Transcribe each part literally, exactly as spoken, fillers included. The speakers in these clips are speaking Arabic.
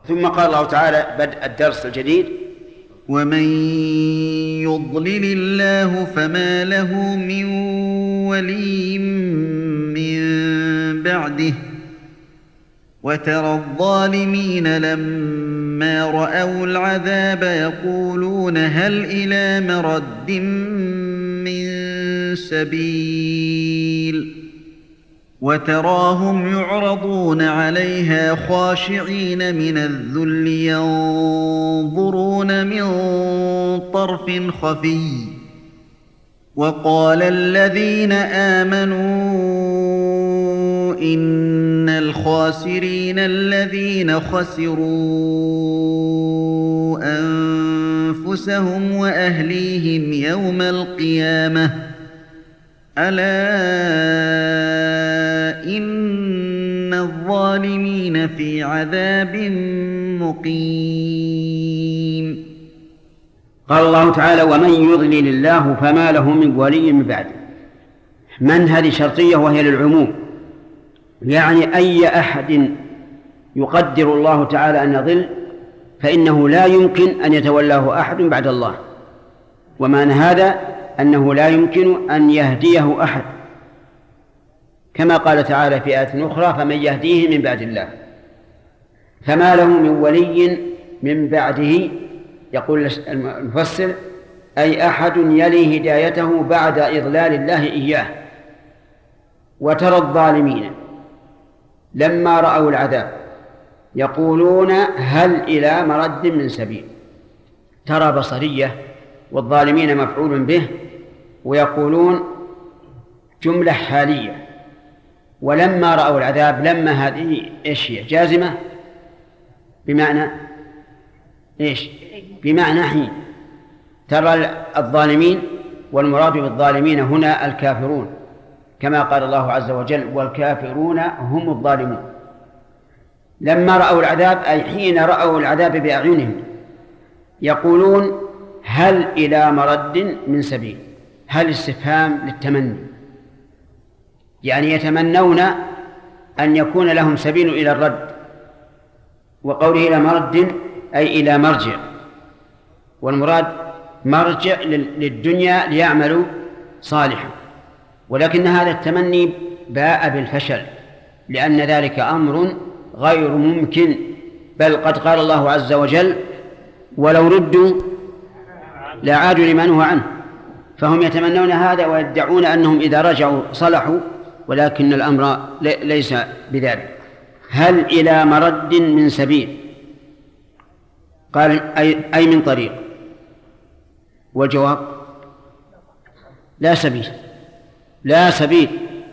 ثم قال الله تعالى بدء الدرس الجديد: ومن يضلل الله فما له من ولي من بعده وترى الظالمين لما رأوا العذاب يقولون هل إلى مرد من سبيل وتراهم يعرضون عليها خاشعين من الذل ينظرون من طرف خفي وقال الذين آمنوا إن الخاسرين الذين خسروا أنفسهم وأهليهم يوم القيامة ألا إن الظالمين في عذاب مقيم. قال الله تعالى: ومن يضلل الله فما له من ولي من بعده. من هذه شرطية وهي للعموم، يعني أي أحد يقدر الله تعالى أن يضل فإنه لا يمكن أن يتولاه أحد بعد الله، ومعنى هذا أنه لا يمكن أن يهديه أحد، كما قال تعالى في آية أخرى: فمن يهديه من بعد الله. فما له من ولي من بعده، يقول المفسر: أي أحد يلي هدايته بعد إضلال الله إياه. وترى الظالمين لما رأوا العذاب يقولون هل إلى مرد من سبيل. ترى بصرية، والظالمين مفعول به، ويقولون جملة حالية. ولما رأوا العذاب، لما هذه إيش هي؟ جازمة بمعنى إيش؟ بمعنى حين. ترى الظالمين، والمراد بالظالمين هنا الكافرون، كما قال الله عز وجل: والكافرون هم الظالمون. لما رأوا العذاب أي حين رأوا العذاب بأعينهم يقولون هل إلى مرد من سبيل. هل استفهام للتمني، يعني يتمنون أن يكون لهم سبيل إلى الرد. وقوله إلى مرد أي إلى مرجع، والمراد مرجع للدنيا ليعملوا صالحا، ولكن هذا التمني باء بالفشل، لأن ذلك أمر غير ممكن. بل قد قال الله عز وجل: ولو ردوا لعادوا لما نهوا عنه. فهم يتمنون هذا ويدعون أنهم إذا رجعوا صلحوا، ولكن الأمر ليس بذلك. هل إلى مرد من سبيل؟ قال أي من طريق. والجواب: لا سبيل، لا سبيل.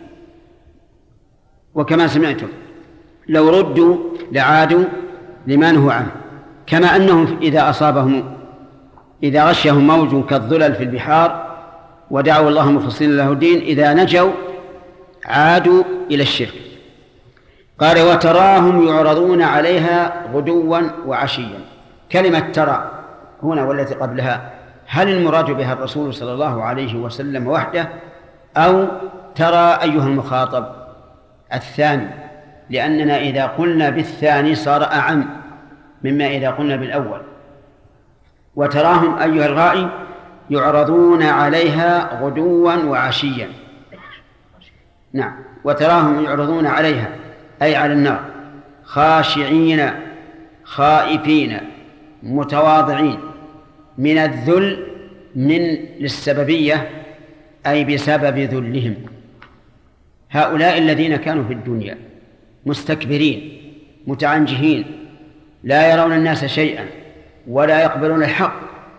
وكما سمعتم لو ردوا لعادوا لما نهوا عنه، كما أنهم إذا أصابهم إذا غشهم موج كالظلل في البحار ودعوا الله مخلصين له الدين إذا نجوا عادوا إلى الشرك. قال: وتراهم يعرضون عليها غدوا وعشيا. كلمة ترى هنا والتي قبلها، هل المراد بها الرسول صلى الله عليه وسلم وحده، أو ترى أيها المخاطب الثاني؟ لأننا إذا قلنا بالثاني صار أعم مما إذا قلنا بالأول. وتراهم أيها الغائي يعرضون عليها غدوا وعشيا. نعم، وتراهم يعرضون عليها أي على النار خاشعين خائفين متواضعين. من الذل من للسببية أي بسبب ذلهم. هؤلاء الذين كانوا في الدنيا مستكبرين متعنجهين لا يرون الناس شيئا ولا يقبلون الحق،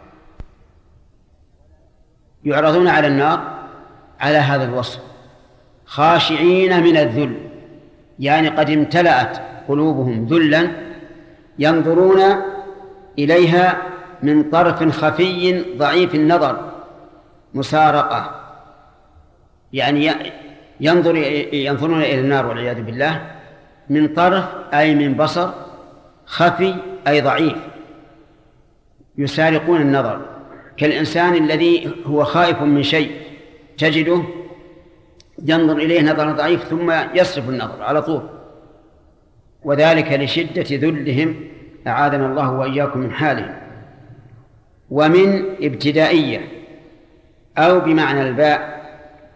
يعرضون على النار على هذا الوصف، خاشعين من الذل، يعني قد امتلأت قلوبهم ذلا ينظرون إليها من طرف خفي ضعيف النظر مسارقة، يعني ينظر ينظرون إلى النار والعياذ بالله من طرف أي من بصر، خفي أي ضعيف، يسارقون النظر كالإنسان الذي هو خائف من شيء تجده ينظر إليه نظر ضعيف ثم يصرف النظر على طول، وذلك لشدة ذلهم أعاذنا الله وإياكم من حالهم. ومن ابتدائية أو بمعنى الباء،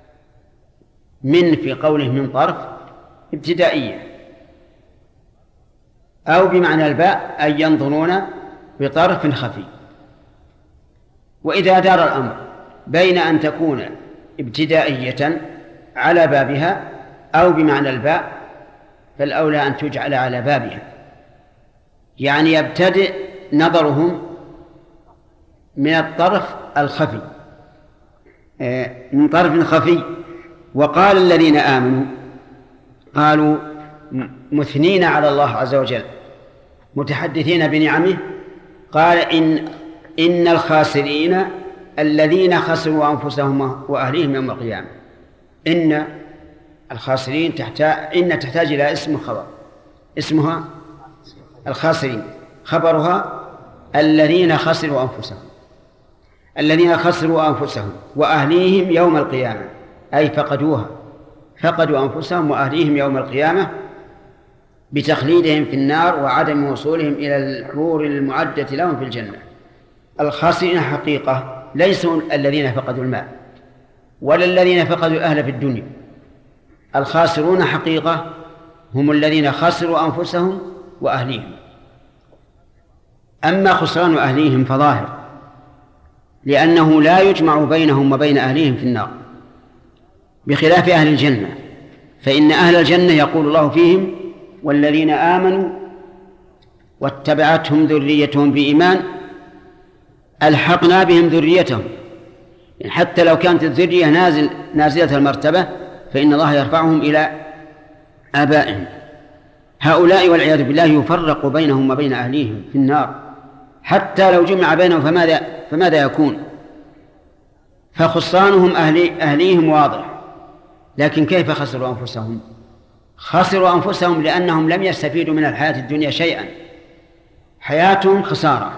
من في قوله من طرف ابتدائية، أو بمعنى الباء أن ينظرون بطرف خفي. وإذا دار الأمر بين أن تكون ابتدائية على بابها أو بمعنى الباء فالأولى أن تجعل على بابها، يعني يبتدئ نظرهم من الطرف الخفي، من طرف خفي. وقال الذين آمنوا، قالوا مثنين على الله عز وجل متحدثين بنعمه، قال إن إن الخاسرين الذين خسروا أنفسهم وأهليهم يوم القيامة. إن الخاسرين تحتاج إن تحتاج إلى اسم خبر، اسمها الخاسرين، خبرها الذين خسروا أنفسهم، الذين خسروا أنفسهم وأهليهم يوم القيامة، أي فقدوها، فقدوا أنفسهم وأهليهم يوم القيامة بتخليدهم في النار وعدم وصولهم إلى الحور المعدة لهم في الجنة. الخاسرين حقيقة ليسوا الذين فقدوا المال ولا الذين فقدوا الأهل في الدنيا، الخاسرون حقيقة هم الذين خسروا أنفسهم وأهليهم. أما خسران أهليهم فظاهر، لأنه لا يجمع بينهم وبين أهليهم في النار، بخلاف أهل الجنة، فإن أهل الجنة يقول الله فيهم والذين آمنوا واتبعتهم ذريتهم بإيمان ألحقنا بهم ذريتهم، يعني حتى لو كانت الذرية نازل نازلة المرتبة فإن الله يرفعهم إلى آبائهم. هؤلاء والعياذ بالله يفرق بينهم وبين أهليهم في النار، حتى لو جمع بينهم فماذا, فماذا يكون؟ فخسرانهم أهلي أهليهم واضح، لكن كيف خسروا أنفسهم؟ خسروا أنفسهم لأنهم لم يستفيدوا من الحياة الدنيا شيئا، حياتهم خسارة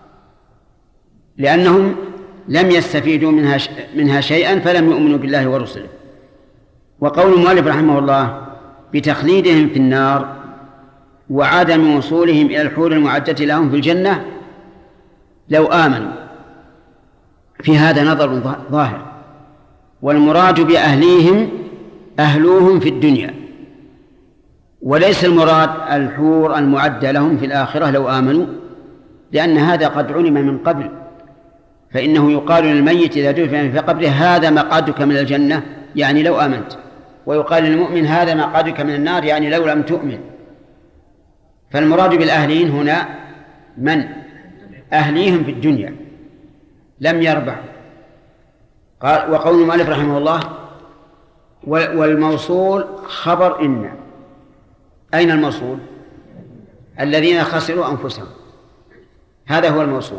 لأنهم لم يستفيدوا منها منها شيئا فلم يؤمنوا بالله ورسله. وقول المؤلف رحمه الله بتخليدهم في النار وعدم وصولهم إلى الحور المعدة لهم في الجنة، لو آمنوا في هذا نظر ظاهر، والمراد بأهليهم أهلوهم في الدنيا، وليس المراد الحور المعدة لهم في الآخرة لو آمنوا، لأن هذا قد علم من قبل، فإنه يقال للميت إذا دفن في قبره هذا مقعدك من الجنة، يعني لو آمنت، ويقال للمؤمن هذا مقعدك من النار، يعني لو لم تؤمن. فالمراد بالأهلين هنا من أهليهم في الدنيا لم يربحوا. قال وقول المؤلف رحمه الله والموصول خبر إن، أين الموصول؟ الذين خسروا أنفسهم، هذا هو الموصول.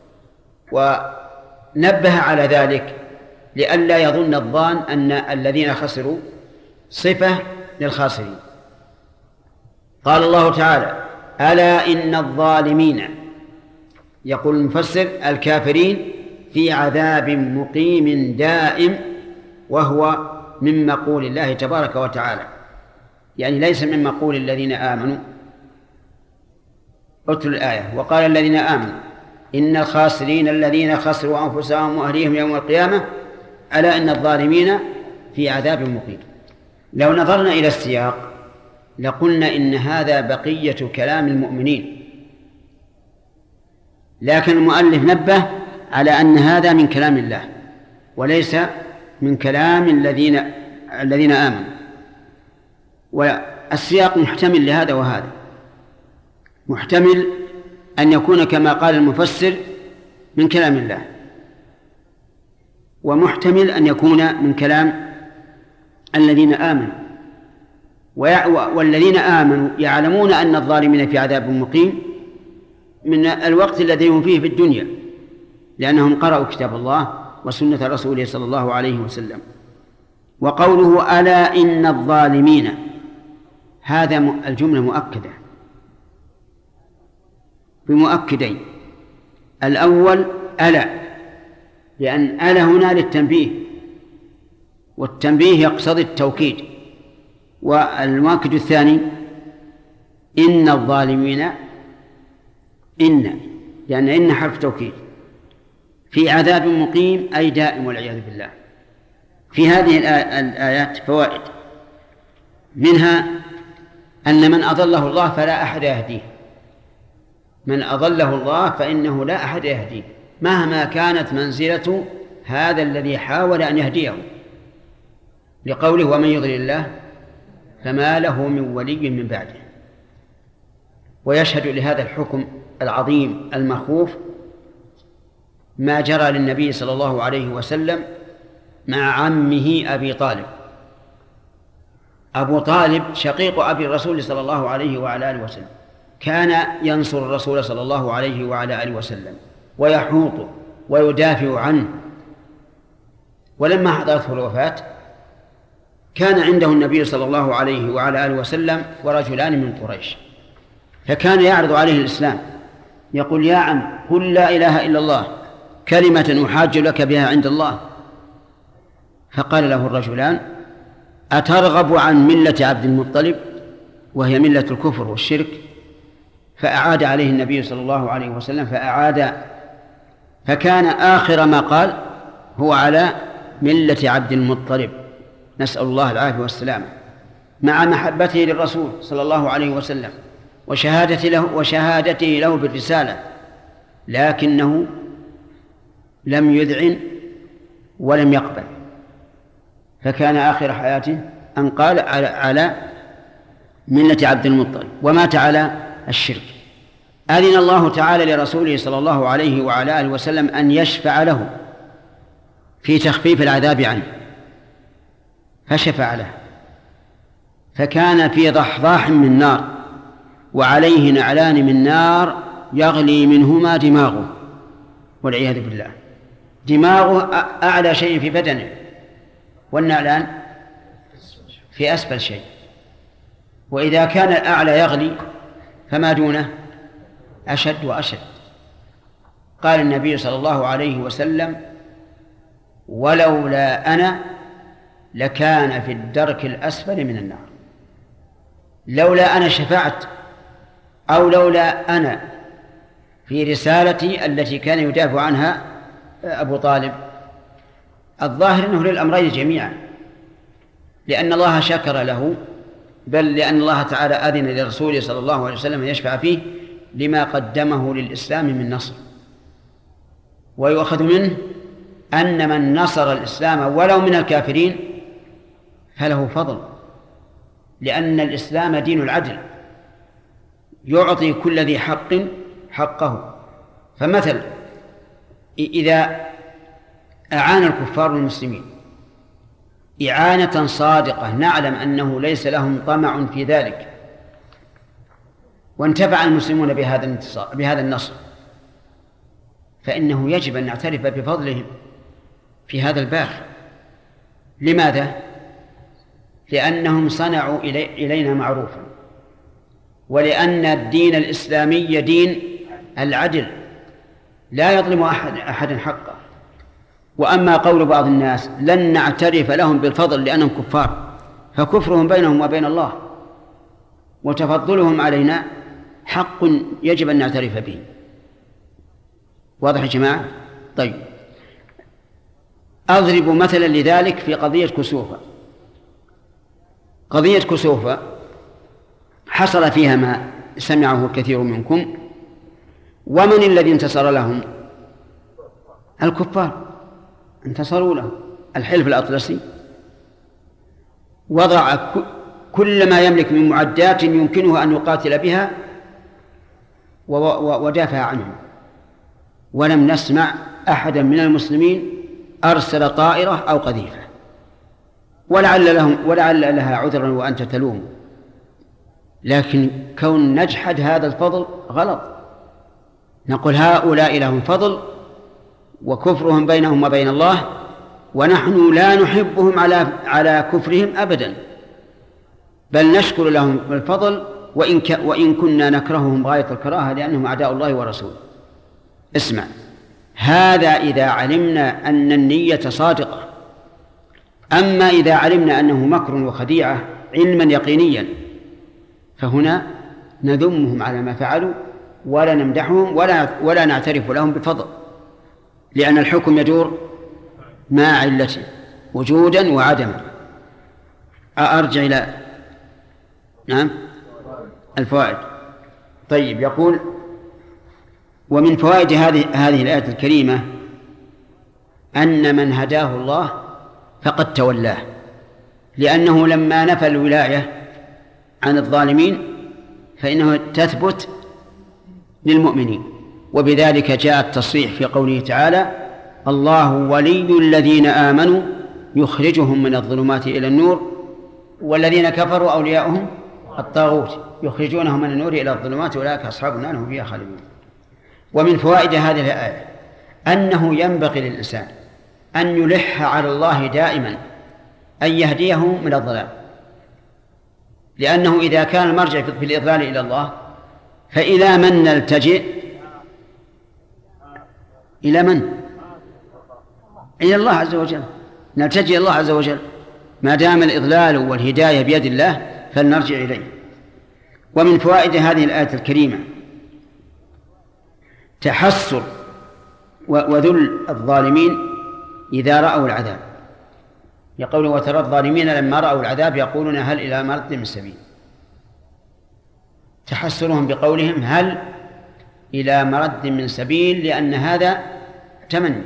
ونبه على ذلك لئلا يظن الظان أن الذين خسروا صفة للخاسرين. قال الله تعالى ألا إن الظالمين، يقول المفسر الكافرين، في عذاب مقيم دائم، وهو من مقول الله تبارك وتعالى، يعني ليس من مقول الذين آمنوا. اتلوا الآية وقال الذين آمنوا إن الخاسرين الذين خسروا أنفسهم وأهليهم يوم القيامة ألا إن الظالمين في عذاب مقيم. لو نظرنا إلى السياق لقلنا إن هذا بقية كلام المؤمنين، لكن المؤلف نبه على أن هذا من كلام الله وليس من كلام الذين الذين آمنوا. والسياق محتمل لهذا وهذا، محتمل أن يكون كما قال المفسر من كلام الله، ومحتمل أن يكون من كلام الذين آمنوا. والذين آمنوا يعلمون أن الظالمين في عذاب مقيم من الوقت الذي هم فيه في الدنيا، لأنهم قرأوا كتاب الله وسنة رسوله صلى الله عليه وسلم. وقوله ألا إن الظالمين، هذا الجملة مؤكدة بمؤكدين. الأول ألا، لأن ألا هنا للتنبيه، والتنبيه يقتضي التوكيد. والمؤكد الثاني إن الظالمين إن، لأن إن حرف توكيد. في عذاب مقيم أي دائم والعياذ بالله. في هذه الآيات فوائد، منها أن من أضله الله فلا أحد يهديه، من أضله الله فإنه لا أحد يهديه مهما كانت منزلة هذا الذي حاول أن يهديه، لقوله ومن يضلل الله فما له من ولي من بعده. ويشهد لهذا الحكم العظيم المخوف ما جرى للنبي صلى الله عليه وسلم مع عمه أبي طالب. أبو طالب شقيق أبي الرسول صلى الله عليه وعلى آله وسلم، كان ينصر الرسول صلى الله عليه وعلى آله وسلم ويحوطه ويدافع عنه. ولما حضرته الوفاة كان عنده النبي صلى الله عليه وعلى آله وسلم ورجلان من قريش، فكان يعرض عليه الإسلام، يقول يا عم قل لا إله إلا الله كلمة أحاج لك بها عند الله. فقال له الرجلان أترغب عن ملة عبد المطلب وهي ملة الكفر والشرك؟ فأعاد عليه النبي صلى الله عليه وسلم فأعاد، فكان آخر ما قال هو على ملة عبد المطلب، نسأل الله العافية والسلامة، مع محبته للرسول صلى الله عليه وسلم وشهادته له, وشهادته له بالرسالة، لكنه لم يذعن ولم يقبل، فكان آخر حياته أن قال على, على ملة عبد المطلب ومات على الشرك. أذن الله تعالى لرسوله صلى الله عليه وعلى آله وسلم أن يشفع له في تخفيف العذاب عنه، فشفع له، فكان في ضحضاح من نار وعليه نعلان من نار يغلي منهما دماغه والعياذ بالله. دماغه أعلى شيء في بدنه والنعلان في أسفل شيء، وإذا كان الأعلى يغلي فما دونه أشد وأشد. قال النبي صلى الله عليه وسلم ولولا أنا لكان في الدرك الأسفل من النار. لولا أنا شفعت أو لولا أنا في رسالتي التي كان يدافع عنها أبو طالب، الظاهر أنه للأمرين جميعا، لأن الله شكر له، بل لأن الله تعالى أذن لرسوله صلى الله عليه وسلم يشفع فيه لما قدمه للإسلام من نصر. ويؤخذ منه أن من نصر الإسلام ولو من الكافرين فله فضل، لأن الإسلام دين العدل يعطي كل ذي حق حقه. فمثل إذا أعان الكفار المسلمين إعانة صادقة نعلم أنه ليس لهم طمع في ذلك، وانتفع المسلمون بهذا بهذا النصر، فإنه يجب أن نعترف بفضلهم في هذا الباب. لماذا؟ لأنهم صنعوا إلي إلينا معروفا، ولأن الدين الإسلامي دين العدل لا يظلم أحد أحد حقه. وأما قول بعض الناس لن نعترف لهم بالفضل لأنهم كفار، فكفرهم بينهم وبين الله وتفضلهم علينا حق يجب أن نعترف به. واضح يا جماعة؟ طيب، أضرب مثلا لذلك في قضية كسوفة. قضية كسوفة حصل فيها ما سمعه كثير منكم، ومن الذي انتصر لهم؟ الكفار انتصروا له. الحلف الأطلسي وضع كل ما يملك من معدات يمكنه أن يقاتل بها ودافع عنهم، ولم نسمع أحدا من المسلمين أرسل طائرة أو قذيفة، ولعل لهم ولعل لها عذرا وأنت تلوم، لكن كون نجحد هذا الفضل غلط. نقول هؤلاء لهم فضل وكفرهم بينهم وبين الله، ونحن لا نحبهم على على كفرهم أبدا، بل نشكر لهم الفضل وإن, ك وإن كنا نكرههم غاية الكراهة لأنهم أعداء الله ورسوله. اسمع، هذا إذا علمنا أن النية صادقة. أما إذا علمنا أنه مكر وخديعة علما يقينيا فهنا نذمهم على ما فعلوا ولا نمدحهم ولا ولا نعترف لهم بفضل، لأن الحكم يدور مع علته وجودا وعدما. أرجع إلى نعم الفوائد. طيب، يقول: ومن فوائد هذه هذه الآية الكريمة أن من هداه الله فقد تولاه، لأنه لما نفى الولاية عن الظالمين فإنه تثبت للمؤمنين، وبذلك جاء التصريح في قوله تعالى: الله ولي الذين آمنوا يخرجهم من الظلمات إلى النور والذين كفروا أولياؤهم الطاغوت يخرجونهم من النور إلى الظلمات أولئك أصحاب النار هم فيها خالدون. ومن فوائد هذه الآية أنه ينبغي للإنسان أن يلح على الله دائما أن يهديه من الضلال، لأنه إذا كان المرجع في الإضلال إلى الله فإلى من نلتجئ؟ إلى من؟ إلى الله عز وجل، نلتجئ إلى الله عز وجل. ما دام الإضلال والهداية بيد الله فلنرجع إليه. ومن فوائد هذه الآية الكريمة تحسر وذل الظالمين إذا رأوا العذاب، يقول: وترى الظالمين لما رأوا العذاب يقولون هل إلى مرد من سبيل. تحسرهم بقولهم هل إلى مرد من سبيل، لأن هذا تمني.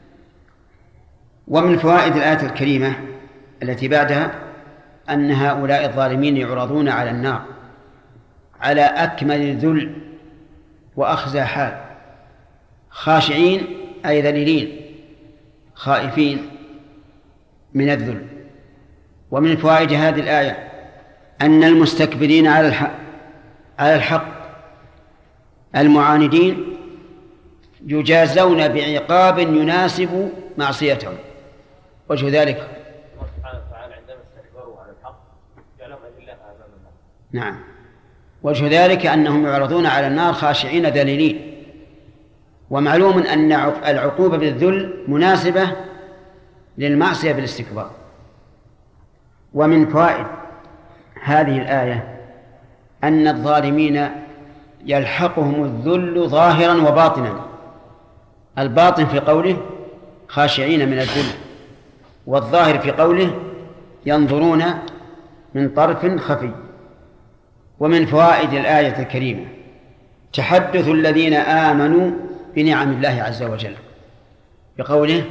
ومن فوائد الآية الكريمة التي بعدها أن هؤلاء الظالمين يعرضون على النار على أكمل ذل وأخزى حال، خاشعين أي ذليلين خائفين من الذل. ومن فوائد هذه الآية أن المستكبرين على الحق على الحق المعاندين يجازون بعقاب يناسب معصيتهم. وجه ذلك نعم وجه ذلك أنهم يعرضون على النار خاشعين ذليلين، ومعلوم أن العقوبة بالذل مناسبة للمعصية بالاستكبار. ومن فوائد هذه الآية أن الظالمين يلحقهم الذل ظاهرا وباطنا، الباطن في قوله خاشعين من الذل، والظاهر في قوله ينظرون من طرف خفي. ومن فوائد الآية الكريمة تحدث الذين آمنوا بنعم الله عز وجل بقوله: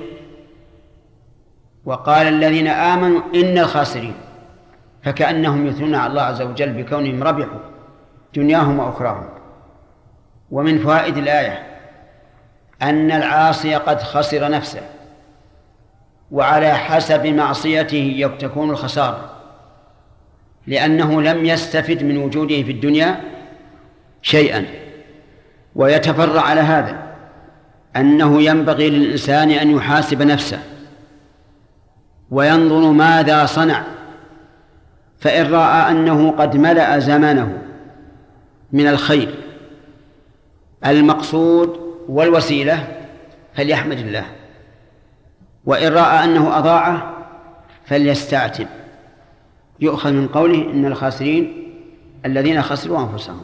وقال الذين آمنوا إن الخاسرين، فكأنهم يثنون على الله عز وجل بكونهم ربحوا دنياهم وأخراهم. ومن فوائد الآية أن العاصي قد خسر نفسه، وعلى حسب معصيته تكون الخسارة، لأنه لم يستفد من وجوده في الدنيا شيئا. ويتفرع على هذا أنه ينبغي للإنسان أن يحاسب نفسه وينظر ماذا صنع، فإن رأى أنه قد ملأ زمانه من الخير المقصود والوسيلة فليحمد الله، وإن رأى أنه أضاعه فليستعتب. يؤخذ من قوله إن الخاسرين الذين خسروا أنفسهم.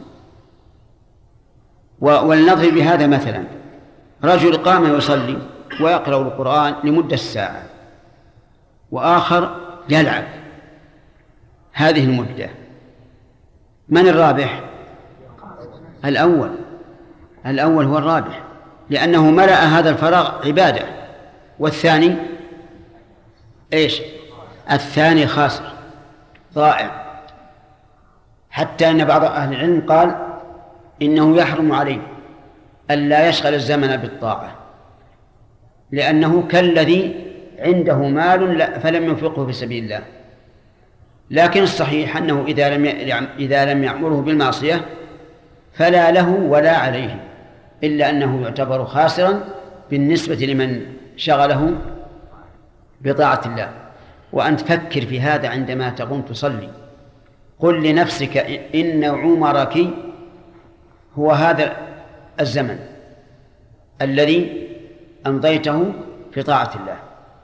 ولنضرب بهذا مثلا: رجل قام يصلي ويقرأ القرآن لمدة ساعة، وآخر يلعب هذه المدة، من الرابح؟ الأول الأول هو الرابح، لأنه ملأ هذا الفراغ عبادة. والثاني إيش؟ الثاني خاسر ضائع، حتى أن بعض أهل العلم قال إنه يحرم عليه ألا يشغل الزمن بالطاعة، لأنه كالذي عنده مال فلم ينفقه في سبيل الله. لكن الصحيح أنه إذا لم إذا لم يأمره بالمعصية فلا له ولا عليه، إلا أنه يعتبر خاسرا بالنسبة لمن شغله بطاعة الله. وأن تفكر في هذا عندما تقوم تصلي، قل لنفسك إن عمرك هو هذا الزمن الذي أمضيته في طاعة الله.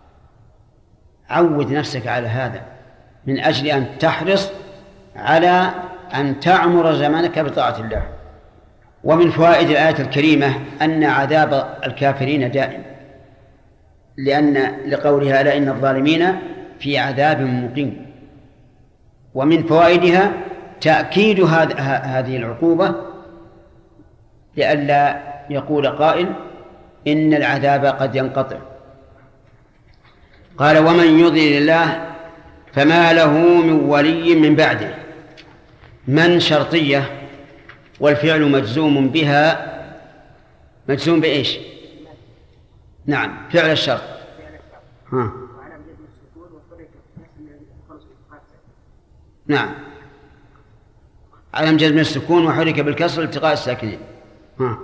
عود نفسك على هذا من أجل أن تحرص على أن تعمر زمانك بطاعة الله. ومن فوائد الآية الكريمة أن عذاب الكافرين دائم، لأن لقولها ألا إن الظالمين في عذاب مقيم. ومن فوائدها تأكيد هذه العقوبة لئلا يقول قائل إن العذاب قد ينقطع. قال ومن يضلل الله فما له من ولي من بعده. من شرطية والفعل مجزوم بها، مجزوم بإيش؟ نعم فعل الشرط. ها. نعم علم جزم السكون وحرك بالكسر التقاء الساكنين. ها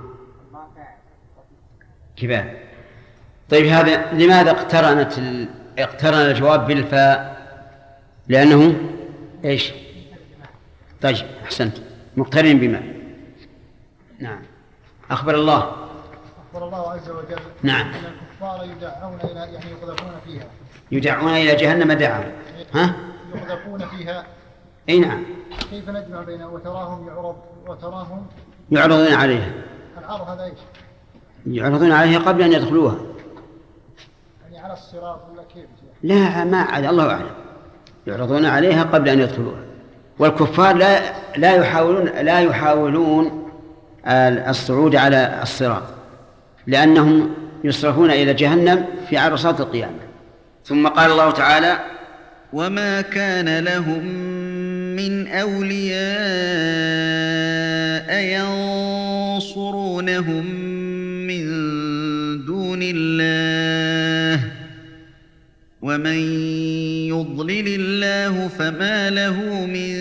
كفاية. طيب هذا لماذا اقترنت ال... اقترن الجواب بالفاء؟ لأنه ايش؟ طيب أحسنت، مقترن بما. نعم أخبر الله أخبر الله عز وجل نعم أن الكفار يدعون إلى يعني يقذفون فيها، يدعون إلى جهنم دعوا. ها يقذفون فيها. أي نعم. كيف نجمع بينه وتراهم يعرض وتراهم يعرضون عليها؟ العرض هذا إيش؟ يعرضون عليها قبل أن يدخلوها، يعني على الصراط ولا كيف؟ لا ما على الله أعلم. يعرضون عليها قبل أن يدخلوها. والكفار لا لا يحاولون لا يحاولون الصعود على الصراط، لأنهم يصرفون إلى جهنم في عرصات القيامة. ثم قال الله تعالى وما كان لهم من أولياء ينصرونهم من دون الله ومن يضلل الله فما له من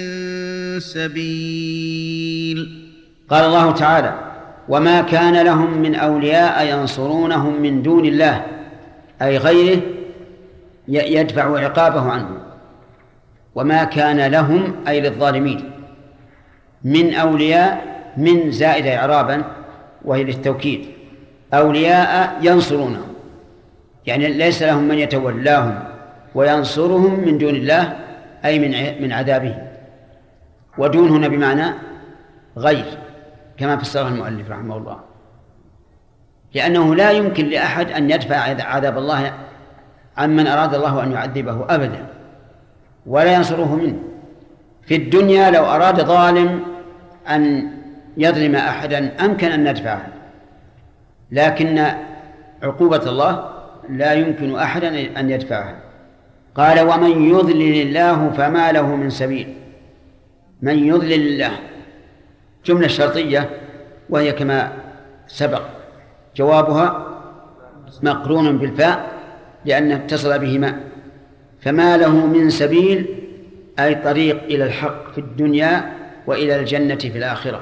سبيل. قال الله تعالى وما كان لهم من أولياء ينصرونهم من دون الله، أي غيره يدفع عقابه عنهم. وما كان لهم أي للظالمين من أولياء، من زائد إعرابا وهي للتوكيد، أولياء ينصرونهم يعني ليس لهم من يتولاهم وينصرهم من دون الله أي من من عذابه. ودون هنا بمعنى غير كما فسره المؤلف رحمه الله، لأنه لا يمكن لأحد أن يدفع عذاب الله عمن أراد الله أن يعذبه أبدا، ولا ينصره منه. في الدنيا لو أراد ظالم أن يظلم أحدا أمكن أن ندفعه، لكن عقوبة الله لا يمكن أحدا أن يدفعها. قال ومن يضلل الله فما له من سبيل. من يضلل الله جملة شرطية وهي كما سبق جوابها مقرون بالفاء لأنه اتصل بهما. فما له من سبيل أي طريق إلى الحق في الدنيا وإلى الجنة في الآخرة،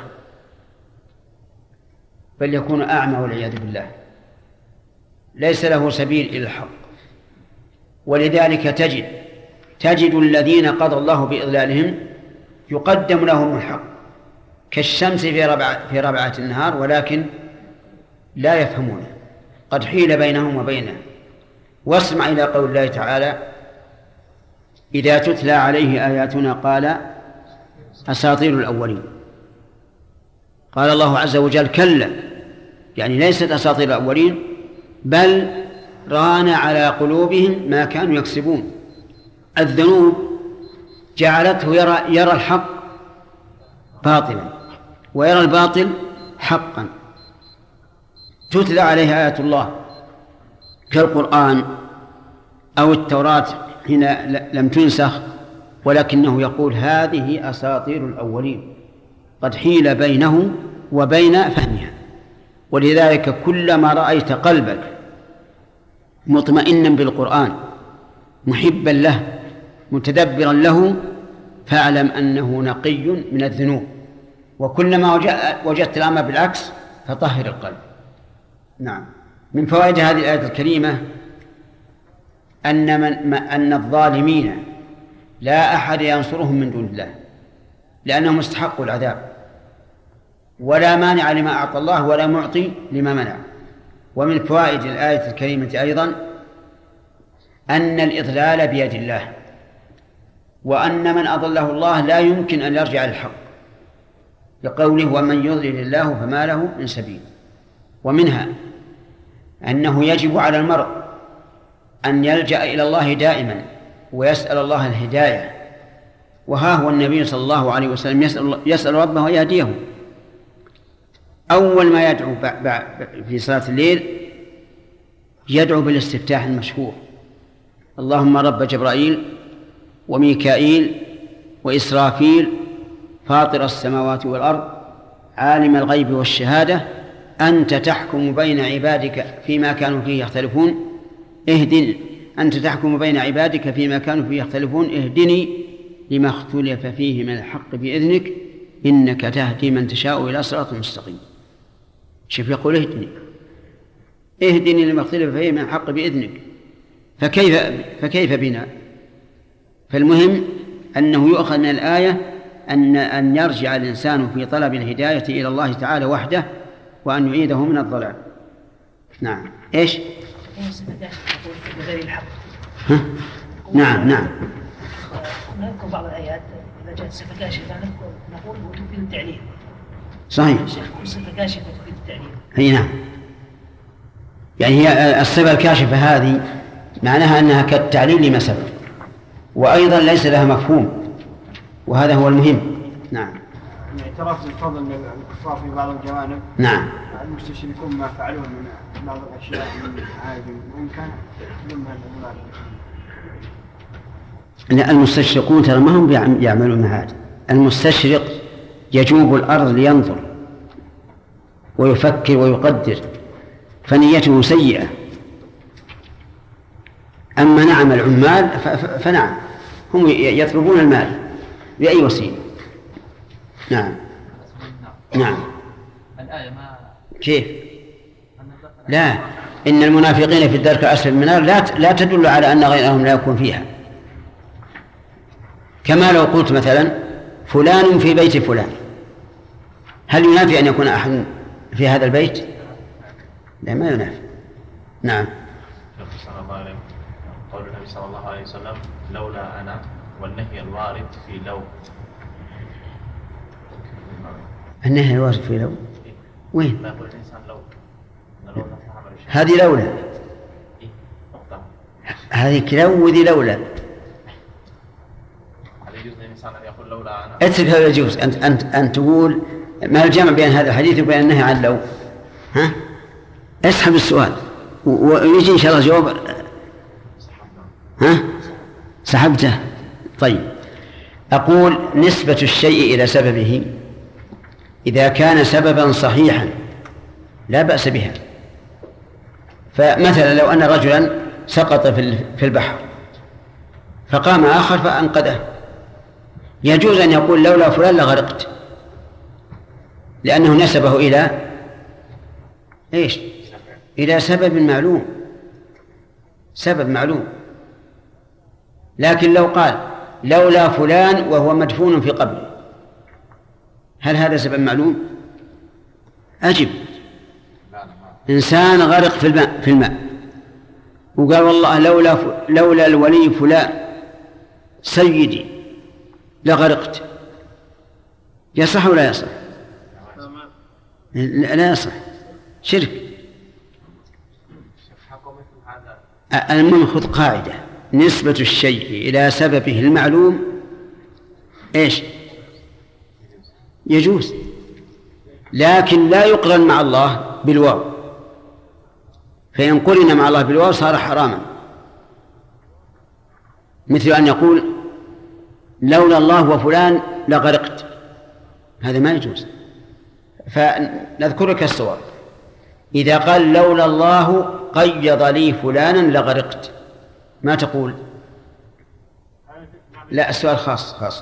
بل يكون أعمى والعياذ بالله، ليس له سبيل إلى الحق. ولذلك تجد تجد الذين قضى الله بإضلالهم يقدم لهم الحق كالشمس في ربعة, في ربعة النهار، ولكن لا يفهمونه، قد حيل بينهم وبينه. واسمع إلى قول الله تعالى إذا تتلى عليه آياتنا قال أساطير الأولين. قال الله عز وجل كلا، يعني ليست أساطير الأولين بل ران على قلوبهم ما كانوا يكسبون. الذنوب جعلته يرى, يرى الحق باطلا ويرى الباطل حقا. تتلى عليه آيات الله كالقرآن أو التوراة حين لم تنسخ، ولكنه يقول هذه أساطير الأولين، قد حيل بينه وبين فهمها. ولذلك كلما رأيت قلبك مطمئنا بالقرآن محبا له متدبرا له فاعلم أنه نقي من الذنوب، وكلما وجدت الأمر بالعكس فطهر القلب. نعم. من فوائد هذه الآية الكريمة أن, من أن الظالمين لا أحد ينصرهم من دون الله لأنهم استحقوا العذاب، ولا مانع لما أعطى الله ولا معطي لما منع. ومن فوائد الآية الكريمة أيضا أن الإضلال بيد الله، وأن من أضله الله لا يمكن أن يرجع للحق، لقوله ومن يضلل الله فما له من سبيل. ومنها أنه يجب على المرء أن يلجأ إلى الله دائما ويسأل الله الهداية، وها هو النبي صلى الله عليه وسلم يسأل, يسأل ربه يهديه. أول ما يدعو في صلاة الليل يدعو بالاستفتاح المشهور: اللهم رب جبرائيل وميكائيل وإسرافيل فاطر السماوات والأرض عالم الغيب والشهادة أنت تحكم بين عبادك فيما كانوا فيه يختلفون اهدني أنت تحكم بين عبادك فيما كانوا فيه يختلفون اهدني لما اختلف فيه من الحق بإذنك إنك تهدي من تشاء إلى صراط مستقيم. شوف يقول اهدني اهدني لما اختلف فيه من الحق بإذنك، فكيف فكيف بنا؟ فالمهم أنه يؤخذ من الآية أن أن يرجع الإنسان في طلب الهداية إلى الله تعالى وحده، وأن يعيده من الضلال. نعم. إيش؟ غير الحق. ها؟ نعم نعم. نذكر بعض الآيات إذا جاءت صفة كاشفة نقول وتفيد التعليل. صحيح. صفة كاشفة تفيد التعليل. هي نعم. يعني هي الصفة الكاشفة هذه معناها أنها كالتعليل لما سبق، وأيضا ليس لها مفهوم، وهذا هو المهم. نعم. اعتراف بالفضل من الكفار في بعض الجوانب. نعم. المستشركون ما فعلوه من بعض الأشياء من عادي وإن كان ضمن لا، المستشرقون ترى ما هم يعملون هذا. المستشرق يجوب الأرض لينظر ويفكر ويقدر، فنيته سيئة. أما نعم العمال فنعم هم يطلبون المال بأي وسيلة. نعم نعم. الآية ما كيف؟ لا، إن المنافقين في الدرك الأسفل من النار لا لا تدل على أن غيرهم لا يكون فيها. كما لو قلت مثلا فلان في بيت فلان، هل ينافي أن يكون أحد في هذا البيت؟ لا، ما ينافي. نعم. قول النبي صلى الله عليه وسلم لولا أنا، والنهي الوارد في لو. النهي الوارد في لو وين؟ لا يقول الإنسان لو لو هذه لولا، هذه لو وذي لولا. هل يجوز للإنسان أن يقول لولا أنا؟ اترك هذا يجوز. أنت أنت أن تقول ما الجمع بين هذا الحديث وبين النهي عن لو؟ ها؟ اسحب السؤال ويجي إن شاء الله جواب. ها؟ سحبته. طيب، أقول نسبة الشيء إلى سببه إذا كان سببا صحيحا لا بأس بها. فمثلا لو أن رجلا سقط في البحر فقام آخر فأنقذه، يجوز أن يقول لولا فلان لغرقت، لأنه نسبه إلى إيش؟ إلى سبب معلوم، سبب معلوم. لكن لو قال لولا فلان وهو مدفون في قبره، هل هذا سبب معلوم؟ أجب. إنسان غرق في الماء في الماء وقال والله لولا ف... لولا الولي فلان سيدي لغرقت، يصح ولا يصح؟ لا يصح، شرك. المهم خذ قاعدة: نسبة الشيء إلى سببه المعلوم إيش؟ يجوز، لكن لا يقرن مع الله بالواو، فإن قرن مع الله بالواو صار حراما. مثل أن يقول لولا الله وفلان لغرقت، هذا ما يجوز. فنذكرك الصواب: إذا قال لولا الله قيض لي فلانا لغرقت، ما تقول؟ لا، السؤال خاص خاص.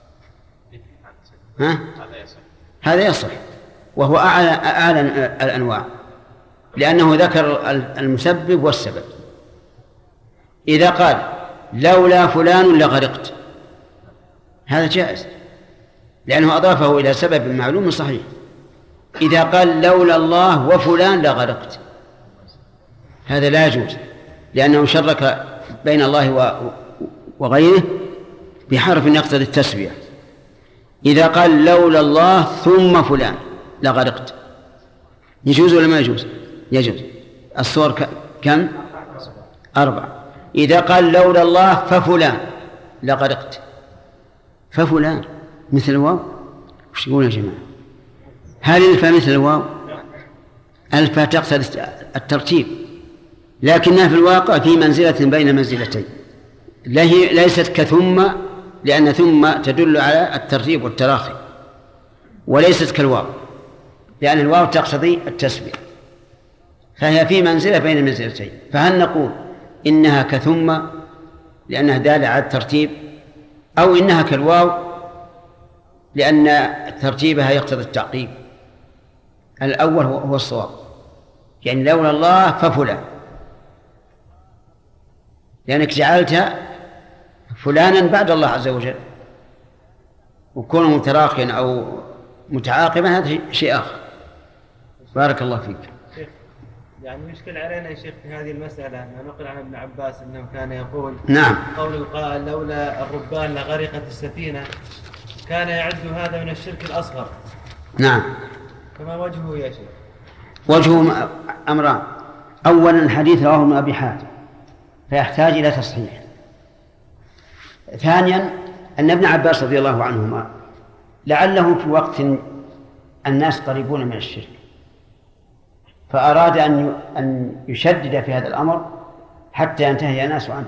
ها؟ هذا يصح، وهو أعلى أعلى الأنواع، لأنه ذكر المسبب والسبب. إذا قال لولا فلان لغرقت، هذا جائز لأنه أضافه إلى سبب معلوم صحيح. إذا قال لولا الله وفلان لغرقت، هذا لا يجوز، لأنه شرك بين الله وغيره بحرف يقتضي التسوية. إذا قال لولا الله ثم فلان لغرقت، يجوز ولا ما يجوز؟ يجوز. الصور كم؟ أربع. إذا قال لولا الله ففلان لغرقت، ففلان مثل الواو، وش يقول يا جماعة؟ هل الفا مثل الواو؟ الفا تقصد الترتيب، لكنها في الواقع في منزلة بين منزلتين، ليست كثم، لأن ثم تدل على الترتيب والتراخي، وليست كالواو لأن الواو تقتضي التسوية، فهي في منزلة بين المنزلتين. فهل نقول إنها كثم لأنها دالة على الترتيب، أو إنها كالواو لأن ترتيبها يقتضي التعقيب؟ الأول هو الصواب، يعني لولا الله ففلان، لأنك جعلت فلانا بعد الله عز وجل، وكونه متراخيا أو متعاقبا هذا شيء آخر. بارك الله فيك. يعني يشكل علينا يا شيخ في هذه المسألة ما نقل عن ابن عباس أنه كان يقول نعم قول القائل لولا الربان لغرقت السفينة، كان يعد هذا من الشرك الأصغر. نعم. فما وجهه يا شيخ؟ وجهه أمران. أولا الحديث رواه ابن أبي حاتم فيحتاج إلى تصحيح. ثانيا أن ابن عباس رضي الله عنهما لعله في وقت الناس قريبون من الشرك، فأراد أن يشدد في هذا الأمر حتى ينتهي الناس عنه،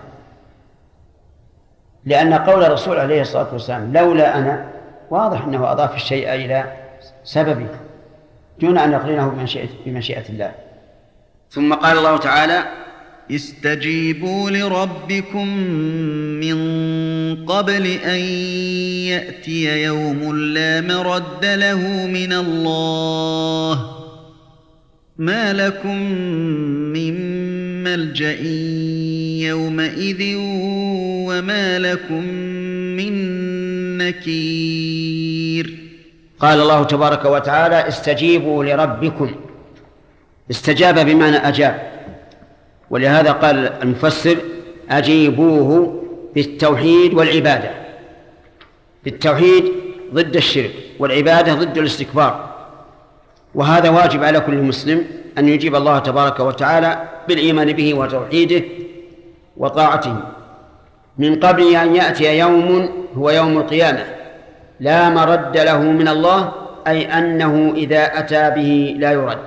لأن قول الرسول عليه الصلاة والسلام لولا أنا واضح أنه أضاف الشيء إلى سببه دون أن يقرنه بمشيئة, بمشيئة الله. ثم قال الله تعالى استجيبوا لربكم من قبل أن يأتي يوم لا مرد له من الله ما لكم من ملجأ يومئذ وما لكم من نكير. قال الله تبارك وتعالى استجيبوا لربكم. استجاب بمعنى أجاب، ولهذا قال المفسر أجيبوه بالتوحيد والعبادة. بالتوحيد ضد الشرك، والعبادة ضد الاستكبار، وهذا واجب على كل مسلم أن يجيب الله تبارك وتعالى بالإيمان به وتوحيده وطاعته من قبل أن يأتي يوم هو يوم القيامة لا مرد له من الله، أي أنه إذا أتى به لا يرد،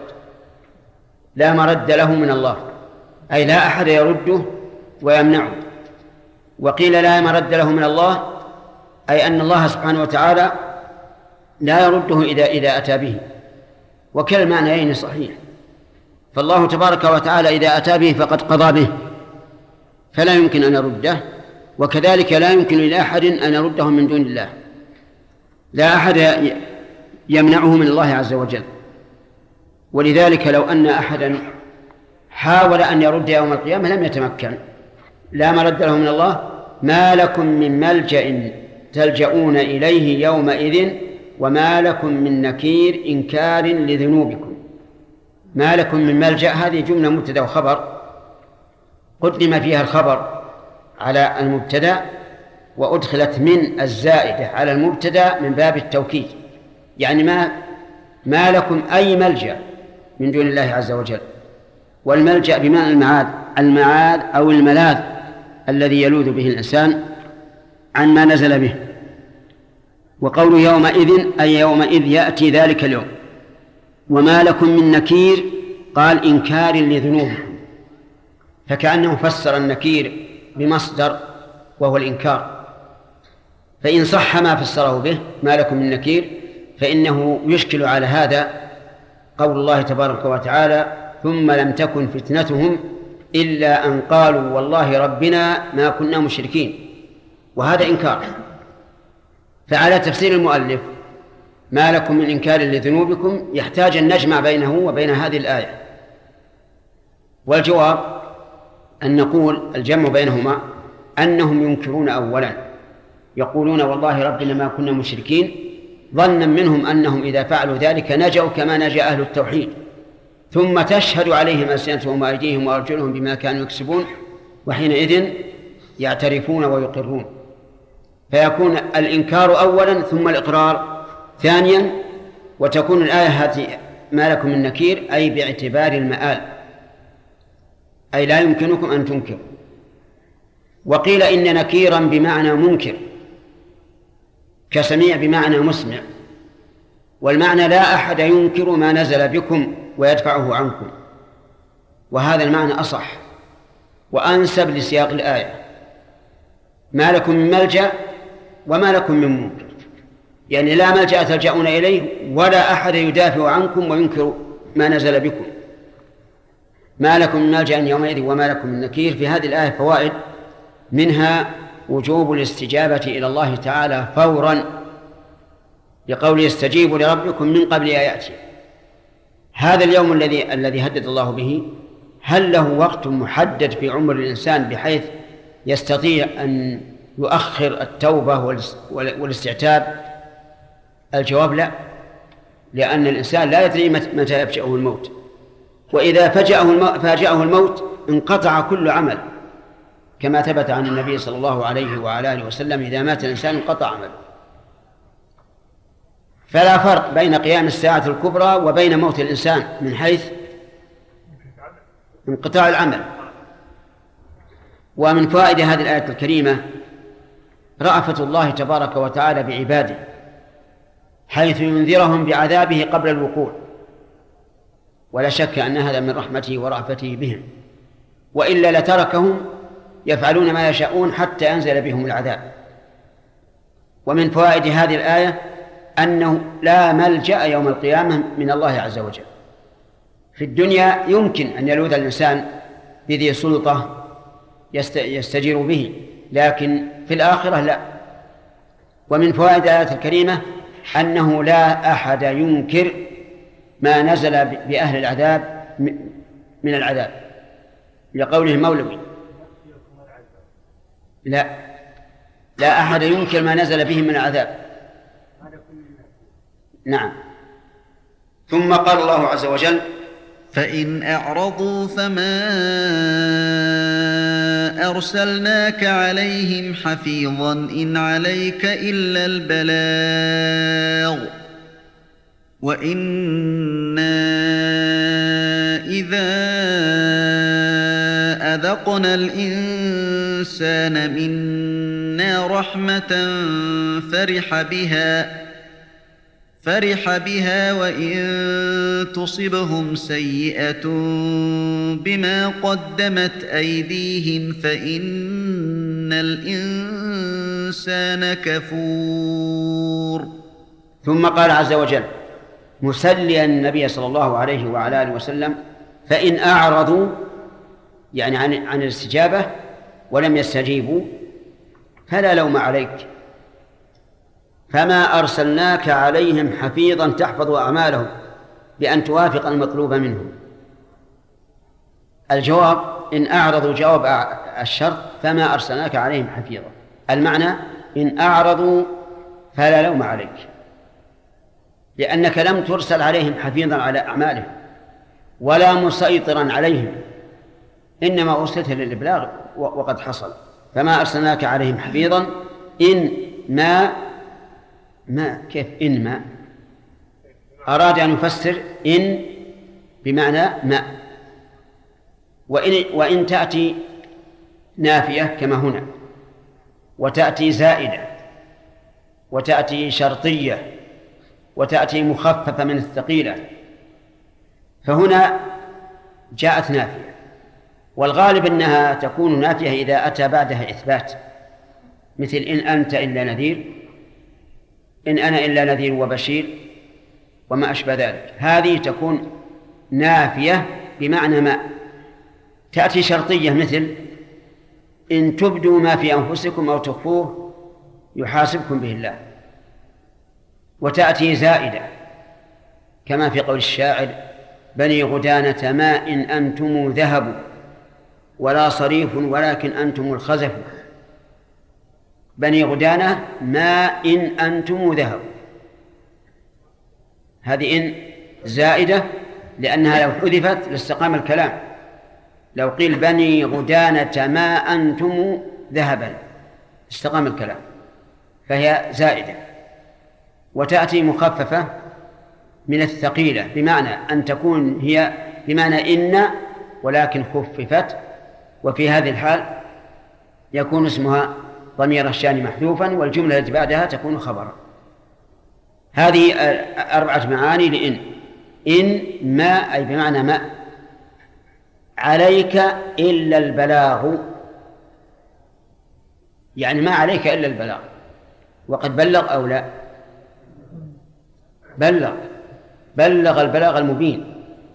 لا مرد له من الله، أي لا أحد يرده ويمنعه. وقيل لا مرد له من الله أي أن الله سبحانه وتعالى لا يرده إذا إذا أتى به، وكلا المعنيين صحيح. فالله تبارك وتعالى إذا أتى به فقد قضى به فلا يمكن أن يرده، وكذلك لا يمكن لأحد أن يرده من دون الله، لا أحد يمنعه من الله عز وجل. ولذلك لو أن أحدا حاول أن يرد يوم القيامة لم يتمكن، لا مرد له من الله. ما لكم من ملجأ تلجؤون إليه يومئذ وما لكم من نكير إنكار لذنوبكم. ما لكم من ملجأ هذه جملة مبتدأ وخبر، قدم فيها الخبر على المبتدأ وأدخلت من الزائدة على المبتدأ من باب التوكيد، يعني ما ما لكم أي ملجأ من دون الله عز وجل. والملجأ بمعنى المعاذ، المعاذ أو الملاذ الذي يلوذ به الإنسان عن ما نزل به. وقول يومئذ أي يومئذ يأتي ذلك اليوم. وما لكم من نكير قال إنكار لذنوبكم، فكأنه فسر النكير بمصدر وهو الإنكار. فإن صح ما فسره به ما لكم من نكير فإنه يشكل على هذا قول الله تبارك وتعالى ثم لم تكن فتنتهم إلا أن قالوا والله ربنا ما كنا مشركين، وهذا إنكار. فعلى تفسير المؤلف ما لكم من إنكار لذنوبكم يحتاج أن نجمع بينه وبين هذه الآية، والجواب أن نقول الجمع بينهما أنهم ينكرون أولا، يقولون والله ربنا ما كنا مشركين ظنا منهم أنهم إذا فعلوا ذلك نجوا كما نجا أهل التوحيد، ثم تشهد عليهم ألسنتهم وأيديهم وأرجلهم بما كانوا يكسبون، وحينئذ يعترفون ويقرون. فيكون الإنكار أولا ثم الإقرار ثانيا، وتكون الآية هذه ما لكم من نكير أي باعتبار المآل، أي لا يمكنكم أن تنكروا. وقيل إن نكيرا بمعنى منكر كسميع بمعنى مسمع، والمعنى لا أحد ينكر ما نزل بكم ويدفعه عنكم، وهذا المعنى أصح وأنسب لسياق الآية. ما لكم من ملجأ وما لكم من منكر، يعني لا ملجأ تلجأون إليه ولا أحد يدافع عنكم وينكر ما نزل بكم. ما لكم من ملجأ يومئذ وما لكم من نكير. في هذه الآية فوائد، منها وجوب الاستجابة إلى الله تعالى فورا، لقوله استجيبوا لربكم من قبل أن يأتي. هذا اليوم الذي الذي هدد الله به، هل له وقت محدد في عمر الإنسان بحيث يستطيع أن يؤخر التوبة والاستعتاب؟ الجواب لا، لأن الإنسان لا يدري متى يفجأه الموت، وإذا فاجأه الموت انقطع كل عمل، كما ثبت عن النبي صلى الله عليه وعلى آله وسلم إذا مات الإنسان انقطع عمله. فلا فرق بين قيام الساعة الكبرى وبين موت الإنسان من حيث انقطاع العمل. ومن فوائد هذه الآية الكريمة رأفة الله تبارك وتعالى بعباده، حيث ينذرهم بعذابه قبل الوقوع، ولا شك أن هذا من رحمته ورأفته بهم، وإلا لتركهم يفعلون ما يشاءون حتى ينزل بهم العذاب. ومن فوائد هذه الآية أنه لا ملجأ يوم القيامة من الله عز وجل. في الدنيا يمكن أن يلوذ الإنسان بذي سلطة يستجير به، لكن في الآخرة لا. ومن فوائد الآية الكريمة أنه لا أحد ينكر ما نزل بأهل العذاب من العذاب، لقوله مولوي لا لا أحد ينكر ما نزل بهم من العذاب. نعم. ثم قال الله عز وجل فإن أعرضوا فما أرسلناك عليهم حفيظا إن عليك إلا البلاغ وإنا إذا أذقنا الإنسان منا رحمة فرح بها فرح بها وإن تصبهم سيئة بما قدمت أيديهم فإن الإنسان كفور. ثم قال عز وجل مسليا النبي صلى الله عليه وعلى آله وسلم فإن أعرضوا، يعني عن عن الاستجابة ولم يستجيبوا فلا لوم عليك، فما أرسلناك عليهم حفيظا تحفظ أعمالهم بأن توافق المطلوب منهم. الجواب إن أعرضوا جواب الشرط فما أرسلناك عليهم حفيظا، المعنى إن أعرضوا فلا لوم عليك، لأنك لم ترسل عليهم حفيظا على أعمالهم ولا مسيطرا عليهم، إنما أرسلت للإبلاغ وقد حصل. فما أرسلناك عليهم حفيظا إن ما ما كيف إن ما أراد أن يفسر إن بمعنى ما، وإن, وإن تأتي نافية كما هنا، وتأتي زائدة، وتأتي شرطية، وتأتي مخففة من الثقيلة، فهنا جاءت نافية، والغالب أنها تكون نافية إذا أتى بعدها إثبات، مثل إن أنت إلا نذير، إن أنا إلا نذير وبشير وما أشبه ذلك. هذه تكون نافية بمعنى ما. تأتي شرطية مثل إن تبدوا ما في أنفسكم أو تخفوه يحاسبكم به الله. وتأتي زائدة كما في قول الشاعر بني غدانة ما إن أنتم ذهب ولا صريف ولكن أنتم الخزف. بني غدانة ما إن أنتم ذهب، هذه إن زائدة لأنها لو حذفت لاستقام الكلام. لو قيل بني غدانة ما أنتم ذهبا استقام الكلام. فهي زائدة، وتأتي مخففة من الثقيلة بمعنى أن تكون هي بمعنى إن ولكن خففت، وفي هذه الحال يكون اسمها ضمير الشأن محذوفا والجملة التي بعدها تكون خبرا. هذه أربعة معاني لإن. إن ما أي بمعنى ما، عليك إلا البلاغ، يعني ما عليك إلا البلاغ، وقد بلغ أو لا؟ بلغ بلغ البلاغ المبين،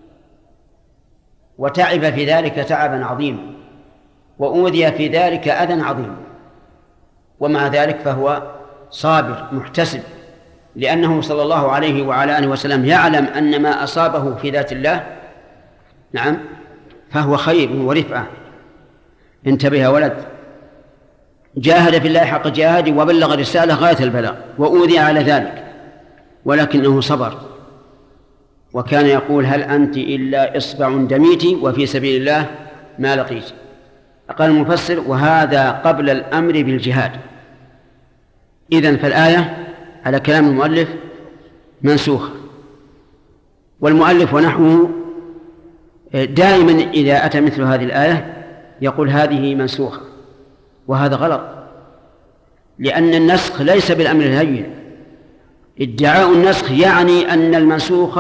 وتعب في ذلك تعبا عظيما، وأوذي في ذلك أذى عظيما، ومع ذلك فهو صابر محتسب، لأنه صلى الله عليه وعلى آله وسلم يعلم أن ما أصابه في ذات الله نعم فهو خير ورفعة. انتبه يا ولد. جاهد في الله حق جهاده وبلغ الرسالة غاية البلاغ، وأوذي على ذلك ولكنه صبر، وكان يقول هل أنت إلا إصبع دميت وفي سبيل الله ما لقيت. قال المفسر وهذا قبل الأمر بالجهاد. إذن فالآية على كلام المؤلف منسوخة، والمؤلف ونحوه دائما إذا أتى مثل هذه الآية يقول هذه منسوخة، وهذا غلط، لأن النسخ ليس بالأمر الهين. ادعاء النسخ يعني أن المنسوخ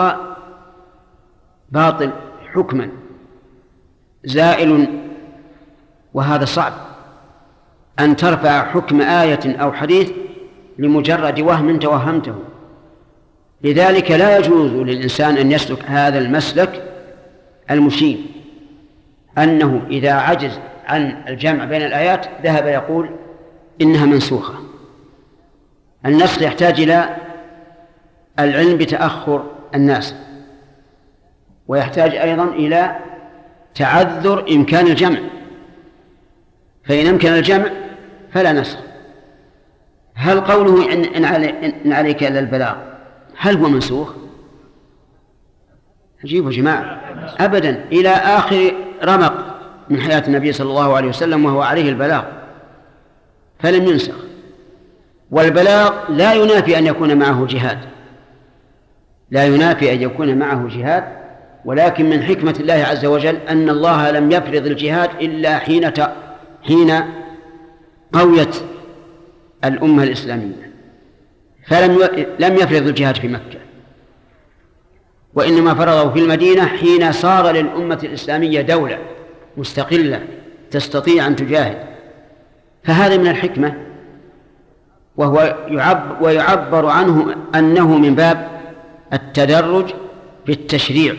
باطل حكما زائل، وهذا صعب أن ترفع حكم آية أو حديث لمجرد وهم توهمته. لذلك لا يجوز للإنسان أن يسلك هذا المسلك المشين، أنه إذا عجز عن الجمع بين الآيات ذهب يقول إنها منسوخة. النسخ يحتاج إلى العلم بتأخر الناس، ويحتاج أيضا إلى تعذر إمكان الجمع، فإن أمكن الجمع فلا نسخ. هل قوله إن, إن عليك إلا البلاغ هل هو منسوخ؟ عجيب يا جماعة، أبدا، إلى آخر رمق من حياة النبي صلى الله عليه وسلم وهو عليه البلاغ فلم ينسخ. والبلاغ لا ينافي أن يكون معه جهاد، لا ينافي أن يكون معه جهاد، ولكن من حكمة الله عز وجل أن الله لم يفرض الجهاد إلا حين حين قويت الأمة الإسلامية، فلم لم يفرض الجهاد في مكة، وإنما فرضه في المدينة حين صار للأمة الإسلامية دولة مستقلة تستطيع أن تجاهد. فهذا من الحكمة، وهو يعب ويعبر عنه أنه من باب التدرج في التشريع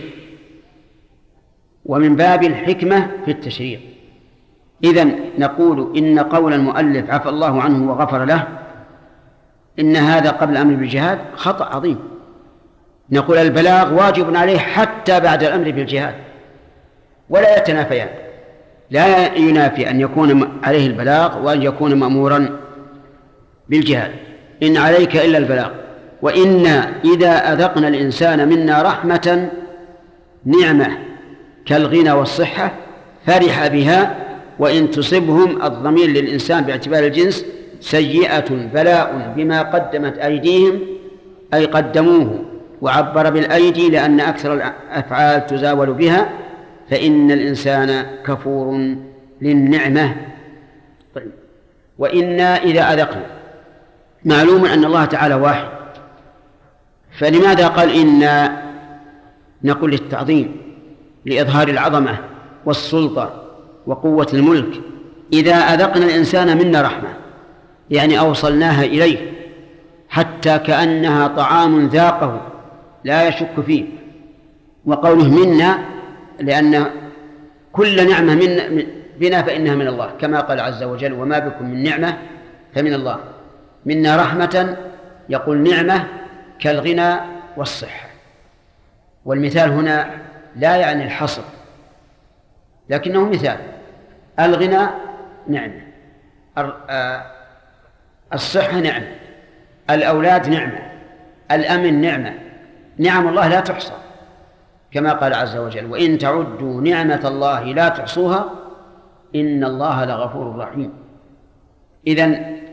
ومن باب الحكمة في التشريع. إذن نقول إن قول المؤلف عفى الله عنه وغفر له إن هذا قبل الأمر بالجهاد خطأ عظيم. نقول البلاغ واجب عليه حتى بعد الأمر بالجهاد، ولا يتنافيان، لا ينافي أن يكون عليه البلاغ وأن يكون مأمورا بالجهاد. إن عليك إلا البلاغ، وإنا إذا أذقنا الإنسان منا رحمة نعمة كالغنى والصحة فرح بها، وإن تصبهم الضمير للإنسان باعتبار الجنس سيئة بلاء بما قدمت أيديهم أي قدموه، وعبر بالأيدي لأن أكثر الأفعال تزاول بها، فإن الإنسان كفور للنعمة. طيب. وإنا إذا أذقنا، معلوم أن الله تعالى واحد، فلماذا قال إنا؟ نقول للتعظيم، لإظهار العظمة والسلطة وقوة الملك. إذا أذقنا الإنسان منا رحمة يعني أوصلناها إليه حتى كأنها طعام ذاقه لا يشك فيه. وقوله منا لأن كل نعمة من بنا فإنها من الله، كما قال عز وجل وما بكم من نعمة فمن الله. منا رحمة يقول نعمة كالغنى والصحة، والمثال هنا لا يعني الحصر لكنه مثال. الغنى نعمة، الصحة نعمة، الأولاد نعمة، الأمن نعمة. نعم الله لا تحصى، كما قال عز وجل وإن تعدوا نعمة الله لا تحصوها إن الله لغفور رحيم. إذن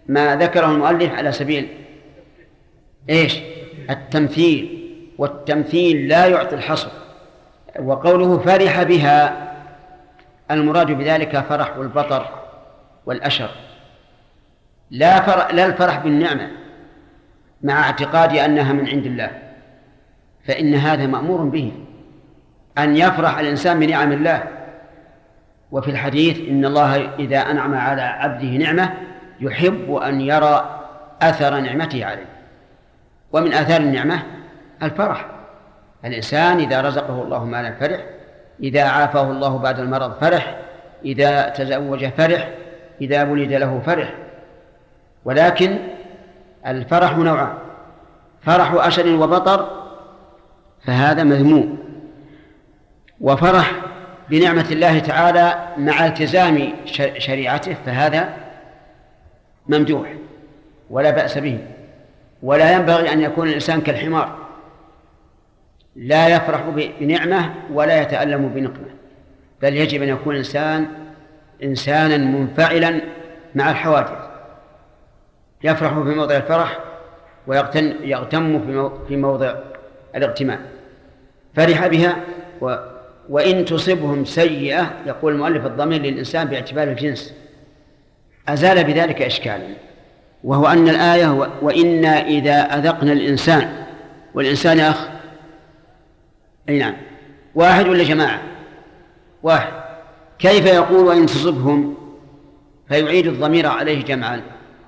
ما ذكره المؤلف على سبيل إيش؟ التمثيل، والتمثيل لا يعطي الحصر. وقوله فرح بها المراد بذلك فرح والبطر والأشر، لا, فرح لا الفرح بالنعمة مع اعتقاد أنها من عند الله، فإن هذا مأمور به أن يفرح الإنسان بنعم الله. وفي الحديث إن الله إذا أنعم على عبده نعمة يحب أن يرى أثر نعمته عليه، ومن آثار النعمة الفرح. الإنسان إذا رزقه الله مالا فرح، إذا عافاه الله بعد المرض فرح، إذا تزوج فرح، إذا ولد له فرح. ولكن الفرح نوعان: فرح أشر وبطر فهذا مذموم، وفرح بنعمة الله تعالى مع التزام شريعته فهذا ممدوح ولا بأس به. ولا ينبغي أن يكون الإنسان كالحمار لا يفرح بنعمة ولا يتألم بنقمة، بل يجب أن يكون الإنسان إنسانا منفعلا مع الحوادث، يفرح في موضع الفرح ويغتم في موضع الاغتمام. فرح بها و وإن تصبهم سيئة، يقول المؤلف الضمير للإنسان باعتبار الجنس، أزال بذلك إشكالا، وهو أن الآية وإنا إذا أذقنا الإنسان، والإنسان أخ أي نعم واحد ولا جماعة؟ واحد. كيف يقول وإن تصبهم فيعيد الضمير عليه جمعا؟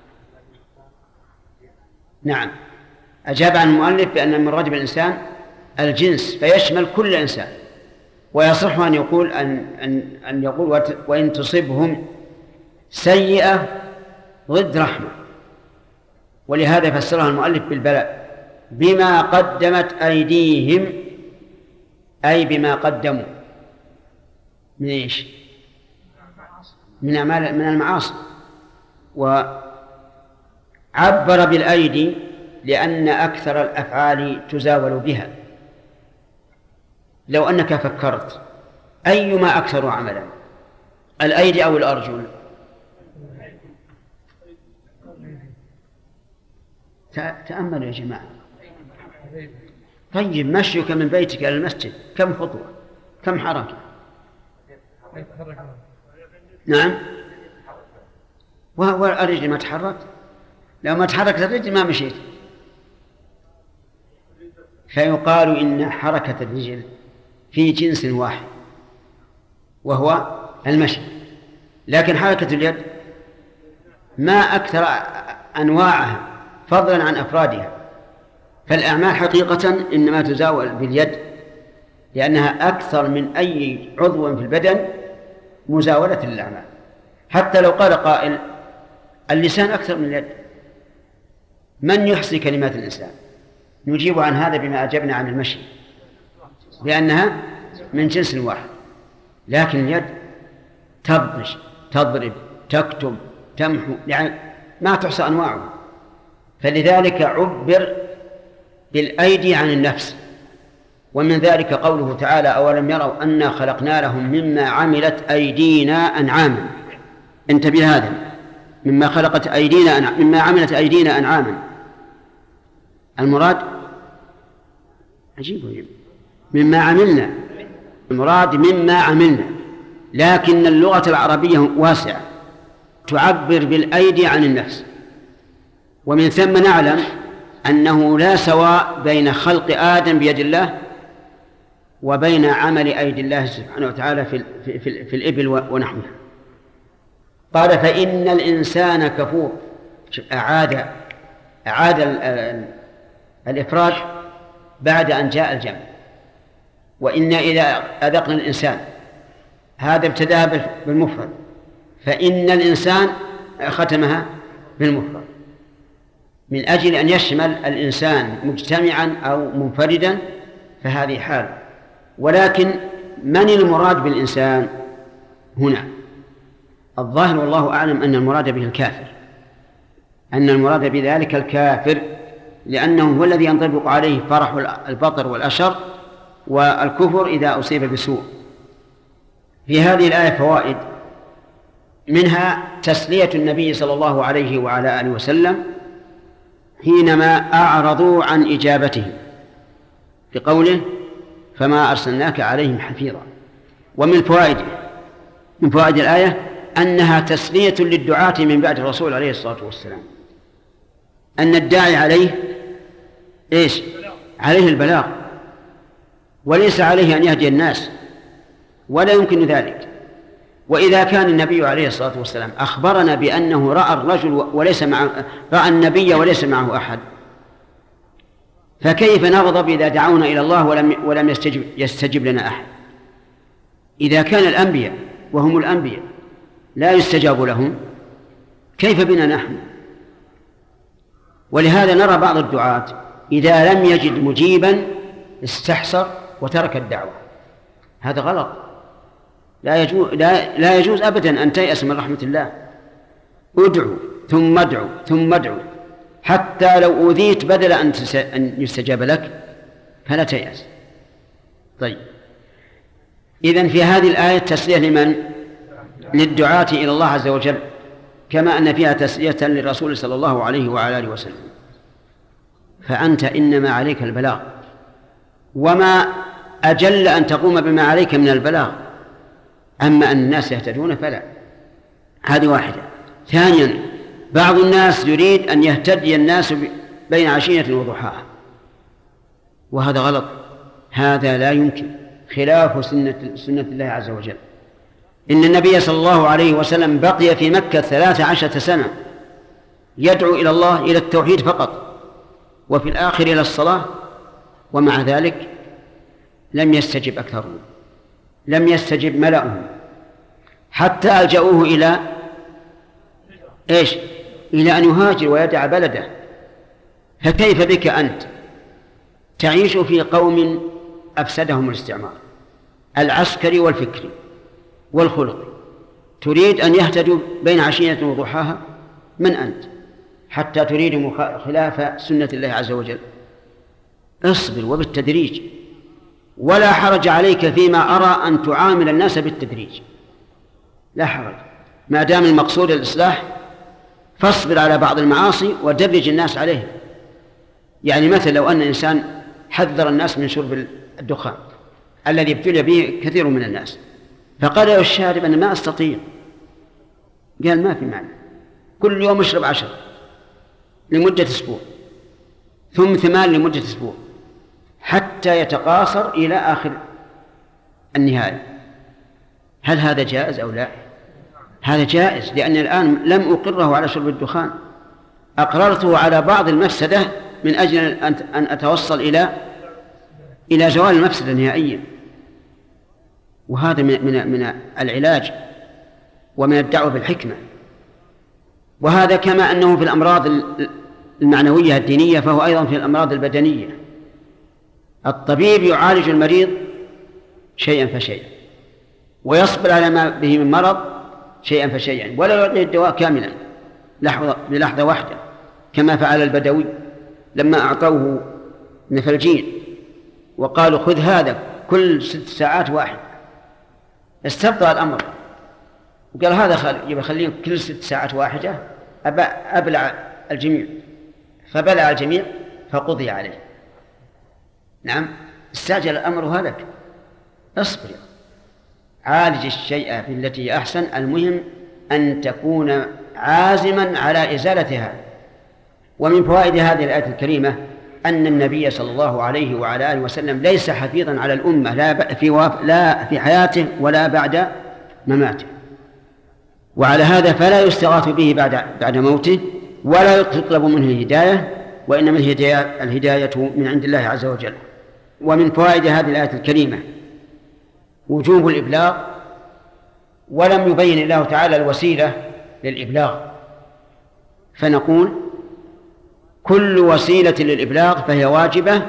نعم، أجاب عن المؤلف بأن المراد بالإنسان الجنس فيشمل كل إنسان، ويصح أن يقول أن أن أن يقول وإن تصبهم سيئة ضد رحمة، ولهذا فسرها المؤلف بالبلاء بما قدمت أيديهم، أي بما قدموا من إيش؟ من أعمال من المعاصي. وعبر بالأيدي لأن أكثر الأفعال تزاول بها. لو أنك فكرت أيما أكثر عملا، الأيدي أو الأرجل؟ تأملوا يا جماعة. طيب مشيك من بيتك إلى المسجد كم خطوة؟ كم حركة؟ نعم، والرجل ما تحركت. لو ما تحركت الرجل ما مشيت. فيقال إن حركة الرجل في جنس واحد وهو المشي، لكن حركة اليد ما أكثر أنواعها فضلا عن أفرادها. فالأعمال حقيقة إنما تزاول باليد، لأنها أكثر من أي عضو في البدن مزاولة للأعمال. حتى لو قال قائل اللسان أكثر من اليد، من يحصي كلمات الإنسان؟ نجيب عن هذا بما أجبنا عن المشي، لأنها من جنس واحد. لكن اليد تبطش، تضرب، تكتب، تمحو، يعني ما تحصى أنواعه. فلذلك عبر بالأيدي عن النفس. ومن ذلك قوله تعالى أولم يروا أنا خلقنا لهم مما عملت أيدينا أنعاما. انتبه هذا، مما خلقت أيدينا أنعاما، مما عملت أيدينا أنعاما. المراد عجيب عجيب مما عملنا، المراد مما عملنا، لكن اللغة العربية واسعة تعبر بالأيدي عن النفس. ومن ثم نعلم أنه لا سواء بين خلق آدم بيد الله وبين عمل أيدي الله سبحانه وتعالى في, في, في, في الإبل ونحوها. قال فإن الإنسان كفور. أعاد أعاد الإفراد بعد أن جاء الجمع. وإن إذا أذقنا الإنسان، هذا ابتدأ بالمفرد، فإن الإنسان ختمها بالمفرد من أجل أن يشمل الإنسان مجتمعا أو منفردا، فهذه حال. ولكن من المراد بالإنسان هنا؟ الظاهر والله أعلم أن المراد به الكافر، أن المراد بذلك الكافر، لأنه هو الذي ينطبق عليه فرح البطر والأشر والكفر إذا أصيب بسوء. في هذه الآية فوائد. منها تسلية النبي صلى الله عليه وعلى آله وسلم حينما أعرضوا عن إجابته بقوله فما أرسلناك عليهم حفيظا. ومن فوائده من فوائد الآية أنها تسلية للدعاة من بعد الرسول عليه الصلاة والسلام، أن الداعي عليه إيش؟ عليه البلاغ، وليس عليه أن يهدي الناس، ولا يمكن ذلك. وإذا كان النبي عليه الصلاة والسلام أخبرنا بأنه رأى الرجل وليس معه، رأى النبي وليس معه أحد، فكيف نغضب إذا دعونا إلى الله ولم ولم يستجب, يستجب لنا أحد؟ إذا كان الأنبياء وهم الأنبياء لا يستجاب لهم، كيف بنا نحن؟ ولهذا نرى بعض الدعاة إذا لم يجد مجيبا استحسر وترك الدعوة. هذا غلط، لا يجوز, لا, لا يجوز أبدا أن تيأس من رحمة الله. ادعو ثم ادعو ثم ادعو حتى لو أوذيت بدل أن يستجاب لك فلا تيأس. طيب، إذن في هذه الآية تسلية لمن؟ للدعاة إلى الله عز وجل، كما أن فيها تسلية للرسول صلى الله عليه وعلى آله وسلم. فأنت إنما عليك البلاغ، وما أجل أن تقوم بما عليك من البلاغ. أما أن الناس يهتدون فلا. هذه واحدة. ثانيا، بعض الناس يريد أن يهتدي الناس بين عشية وضحاها، وهذا غلط، هذا لا يمكن، خلاف سنة, سنة الله عز وجل. إن النبي صلى الله عليه وسلم بقي في مكة ثلاث عشرة سنة يدعو إلى الله إلى التوحيد فقط، وفي الآخر إلى الصلاة، ومع ذلك لم يستجب أكثرهم، لم يستجب ملأهم، حتى ألجأوه إلى إيش؟ إلى أن يهاجر ويدع بلده. فكيف بك أنت تعيش في قوم أفسدهم الاستعمار العسكري والفكري والخلقي، تريد أن يهتدوا بين عشية وضحاها؟ من أنت حتى تريد خلاف سنة الله عز وجل؟ اصبر وبالتدريج، ولا حرج عليك فيما أرى أن تعامل الناس بالتدريج، لا حرج، ما دام المقصود الإصلاح فاصبر على بعض المعاصي ودرج الناس عليه. يعني مثل لو أن إنسان حذر الناس من شرب الدخان الذي ابتلي به كثير من الناس، فقال له الشارب أنا ما أستطيع، قال ما في معنى، كل يوم اشرب عشر لمدة أسبوع، ثم ثمان لمدة أسبوع، حتى يتقاصر إلى آخر النهاية. هل هذا جائز أو لا؟ هذا جائز، لأن الآن لم أقره على شرب الدخان، أقررته على بعض المفسدة من أجل أن أتوصل إلى إلى زوال المفسدة نهائيا. وهذا من من من العلاج ومن الدعوة بالحكمة. وهذا كما أنه في الأمراض المعنوية الدينية فهو أيضا في الأمراض البدنية. الطبيب يعالج المريض شيئا فشيئا، ويصبر على ما به من مرض شيئا فشيئا، ولا يعطيه الدواء كاملا لحظة بلحظة واحدة، كما فعل البدوي لما أعطوه نفلجين وقالوا خذ هذا كل ست ساعات واحد، استبطأ الأمر وقال هذا يبقى خليه كل ست ساعات واحدة، أبلع الجميع، فبلع الجميع فقضي عليه. نعم، استعجل الأمر هلك. اصبر، عالج الشيء بالتي أحسن، المهم أن تكون عازما على إزالة هذا. ومن فوائد هذه الآية الكريمة أن النبي صلى الله عليه وعلى آله وسلم ليس حفيظا على الأمة لا في لا في حياته ولا بعد مماته، وعلى هذا فلا يستغاث به بعد بعد موته، ولا يطلب منه الهداية، وإنما الهداية الهداية من عند الله عز وجل. ومن فوائد هذه الآية الكريمة وجوب الإبلاغ، ولم يبين الله تعالى الوسيلة للإبلاغ، فنقول كل وسيلة للإبلاغ فهي واجبة،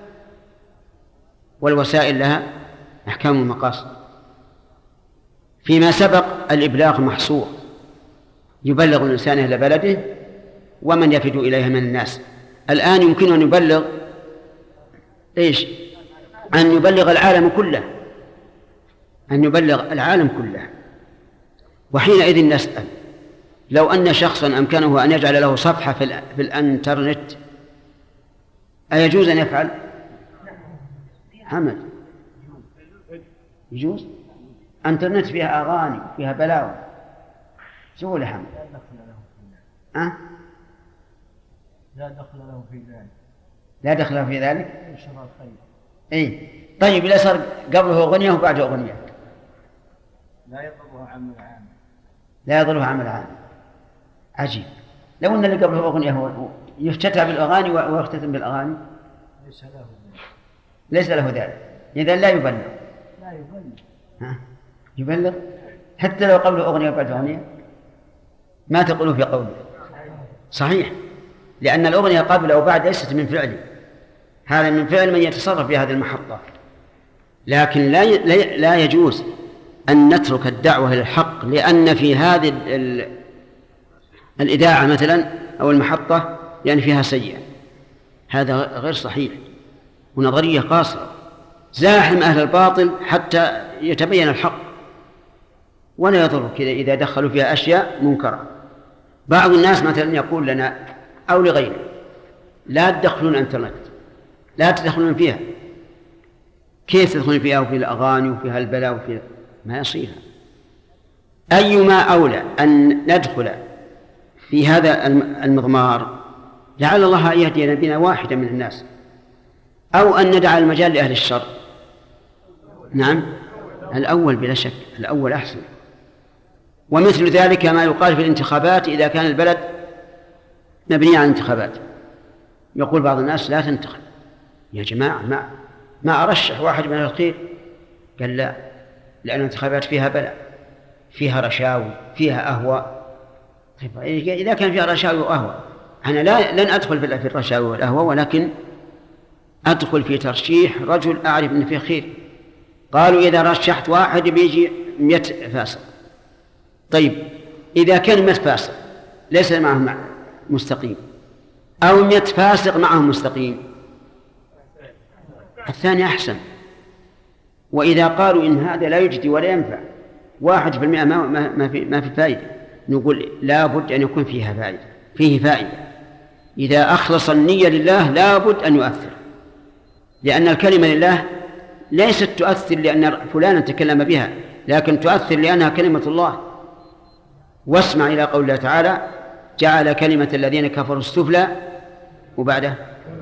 والوسائل لها أحكام المقاصد. فيما سبق الإبلاغ محصور، يبلغ الإنسان أهل بلده ومن يفد إليها من الناس. الآن يمكن أن يبلغ إيش؟ أن يبلغ العالم كله، أن يبلغ العالم كله. وحينئذ نسأل: لو أن شخصا أمكنه أن يجعل له صفحة في, في الأنترنت أيجوز أن يفعل؟ حمد يجوز؟ أنترنت فيها أغاني فيها بلاوي، شو يا حمد؟ أه؟ لا دخل له في ذلك. لا دخل له في ذلك؟ ينشر الخير. إيه. طيب إذا صار قبله أغنية وبعده أغنية لا يضره عمل عام. لا يضره عمل عام. عجيب. لو أن اللي قبله أغنية هو يفتتح بالأغاني ويختتم بالأغاني ليس له ذلك. ليس له ذلك، إذا لا يبلغ. لا يبلغ. ها؟ يبلغ حتى لو قبله أغنية وبعد أغنية؟ ما تقولوا في قوله؟ صحيح، لأن الأغنية قبل أو بعد ليست من فعله، هذا من فعل من يتصرف في هذه المحطة. لكن لا لا يجوز أن نترك الدعوة إلى الحق لأن في هذه الإذاعة مثلا أو المحطة لأن فيها سيئة، هذا غير صحيح ونظرية قاصرة. زاحم أهل الباطل حتى يتبين الحق، ولا يضر كذا إذا دخلوا فيها أشياء منكرة. بعض الناس مثلا يقول لنا أو لغيره: لا تدخلون الانترنت، لا تدخلون فيها. كيف تدخلون فيها وفي الأغاني وفيها البلاء وفيها؟ ما يصير. أيما أولى أن ندخل في هذا المضمار لعل الله يهدي بنا واحدا من الناس، أو أن ندع المجال لأهل الشر. نعم، الأول بلا شك، الأول أحسن. ومثل ذلك ما يقال في الانتخابات إذا كان البلد مبني على الانتخابات، يقول بعض الناس: لا تنتخب يا جماعة، ما ما أرشح واحد من الخير. قال: لا، لأن الانتخابات فيها بلاء، فيها رشاوي، فيها أهواء. إذا كان فيها رشاوي وأهواء، أنا لا لن أدخل في الرشاوي والأهواء، ولكن أدخل في ترشيح رجل أعرف أن فيه خير. قالوا: إذا رشحت واحد بيجي مئة فاسق. طيب إذا كان مئة فاسق ليس معهم مستقيم، أو مئة فاسق معهم مستقيم، الثاني أحسن. وإذا قالوا إن هذا لا يجدي ولا ينفع، واحد في المئة ما, ما, في ما في فائدة، نقول لا بد أن يكون فيها فائدة، فيه فائدة. إذا أخلص النية لله لا بد أن يؤثر، لأن الكلمة لله ليست تؤثر لأن فلانا تكلم بها، لكن تؤثر لأنها كلمة الله. واسمع إلى قول الله تعالى: جعل كلمة الذين كفروا السفلى وبعده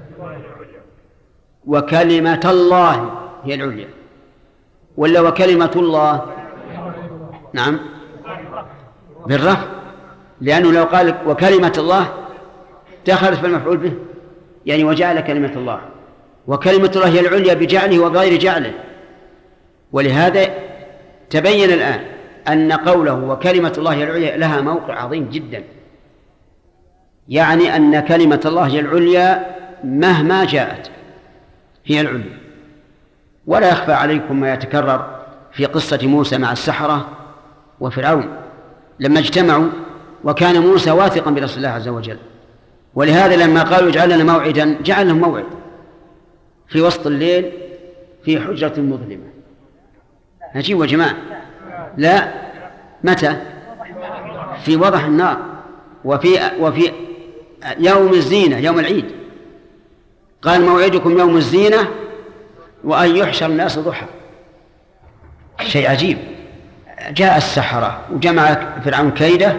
وكلمة الله هي العليا، ولا وكلمة الله؟ نعم، بالرفع، لأنه لو قال وكلمة الله دخلت في المفعول به، يعني وجعل كلمة الله، وكلمة الله هي العليا بجعله وبغير جعله. ولهذا تبين الآن أن قوله وكلمة الله هي العليا لها موقع عظيم جدا، يعني أن كلمة الله هي العليا مهما جاءت هي العليا. ولا يخفى عليكم ما يتكرر في قصة موسى مع السحرة وفرعون لما اجتمعوا، وكان موسى واثقا برسول الله عز وجل، ولهذا لما قالوا اجعل لنا موعدا جعل لهم موعد في وسط الليل في حجرة مظلمة. عجيب يا جماعة. لا، متى؟ في وضح النار، وفي وفي يوم الزينة، يوم العيد. قال موعدكم يوم الزينة وأن يحشر الناس ضحى. شيء عجيب. جاء السحرة وجمع فرعون كيده،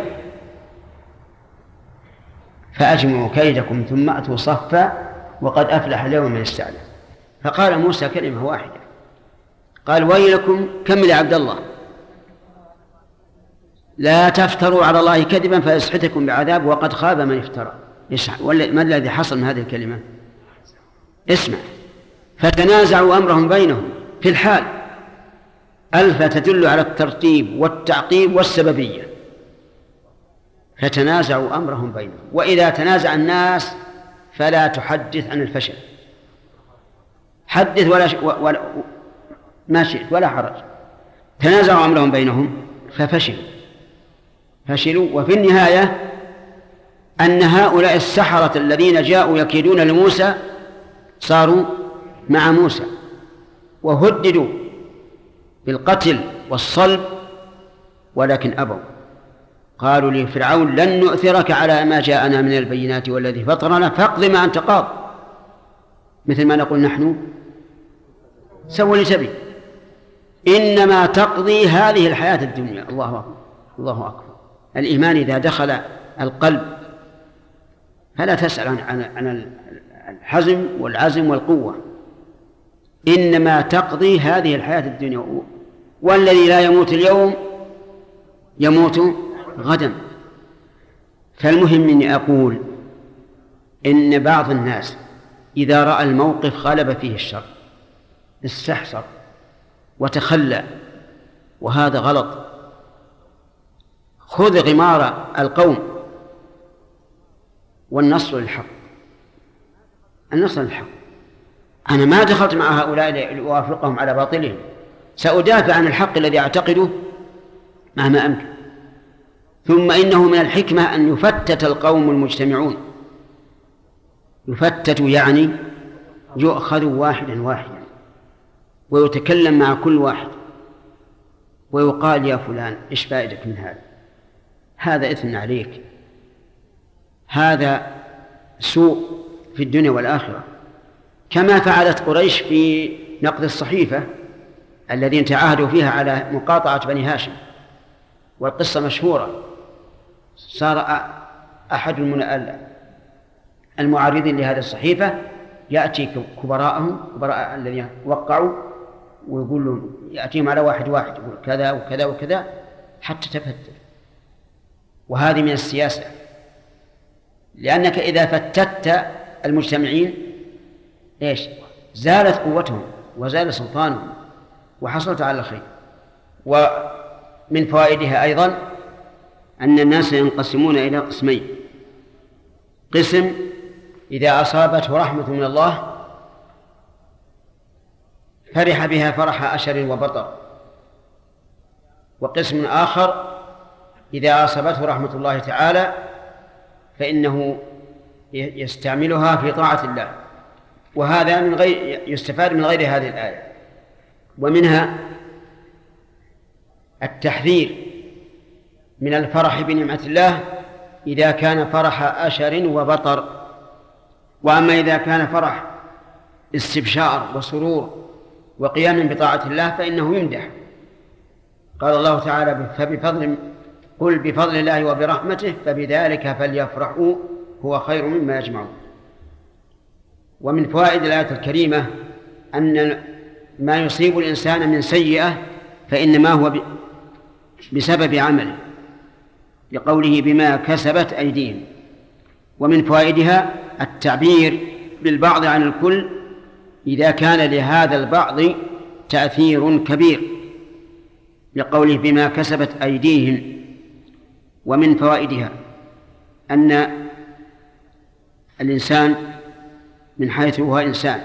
فأجمعوا كيدكم ثم أتوا صفا وقد أفلح اليوم من استعلى. فقال موسى كلمة واحدة، قال ويلكم كمل عبد الله، لا تفتروا على الله كذبا فيسحتكم بعذاب وقد خاب من افترى. ما الذي حصل من هذه الكلمة؟ اسمع. فتنازعوا أمرهم بينهم في الحال، ألف تدل على الترتيب والتعقيب والسببية. فتنازعوا أمرهم بينهم، وإذا تنازع الناس فلا تحدث عن الفشل، حدث ولا, ش... ولا ما شئت ولا حرج. تنازعوا أمرهم بينهم ففشلوا فشلوا وفي النهاية أن هؤلاء السحرة الذين جاءوا يكيدون لموسى صاروا مع موسى وهددوا بالقتل والصلب، ولكن أبوا قالوا لفرعون لن نؤثرك على ما جاءنا من البينات والذي فطرنا فاقض ما أنت قاض، مثل ما نقول نحن سووا لي تبي، إنما تقضي هذه الحياة الدنيا. الله أكبر الله أكبر. الإيمان إذا دخل القلب فلا تسأل عن عن الحزم والعزم والقوة، إنما تقضي هذه الحياة الدنيا، والذي لا يموت اليوم يموت غدا. فالمهم أني أقول إن بعض الناس إذا رأى الموقف غلب فيه الشر استحسر وتخلى، وهذا غلط. خذ غمار القوم والنصر للحق، النصر للحق. أنا ما دخلت مع هؤلاء لأوافقهم على باطلهم، سأدافع عن الحق الذي أعتقده مهما أمكن. ثم إنه من الحكمة أن يفتت القوم المجتمعون، يفتت يعني يؤخذ واحدا واحدا ويتكلم مع كل واحد ويقال يا فلان إيش فائدك من هذا؟ هذا إثم عليك، هذا سوء في الدنيا والآخرة، كما فعلت قريش في نقد الصحيفة الذين تعاهدوا فيها على مقاطعة بني هاشم، والقصة مشهورة. صار أحد المعارضين لهذه الصحيفة يأتي كبراءهم كبراء الذين وقعوا ويقول لهم، يأتيهم على واحد واحد يقول كذا وكذا وكذا حتى تفتت. وهذه من السياسة، لأنك إذا فتت المجتمعين إيش؟ زالت قوتهم وزال سلطانهم وحصلت على الخير. ومن فوائدها أيضا أن الناس ينقسمون إلى قسمين: قسم إذا أصابته رحمة من الله فرح بها فرح أشر وبطر، وقسم آخر إذا أصابته رحمة الله تعالى فإنه يستعملها في طاعة الله. وهذا من غير يستفاد من غير هذه الآية. ومنها التحذير من الفرح بنعمة الله إذا كان فرح أشر وبطر، وأما إذا كان فرح استبشار وسرور وقيام بطاعة الله فإنه يمدح. قال الله تعالى: فبفضل قل بفضل الله وبرحمته فبذلك فليفرحوا هو خير مما يجمعون. ومن فوائد الآية الكريمة أن ما يصيب الإنسان من سيئة فإنما هو بسبب عمله، لقوله بما كسبت أيديهم. ومن فوائدها التعبير بالبعض عن الكل إذا كان لهذا البعض تأثير كبير، لقوله بما كسبت أيديهم. ومن فوائدها أن الإنسان من حيث هو إنسان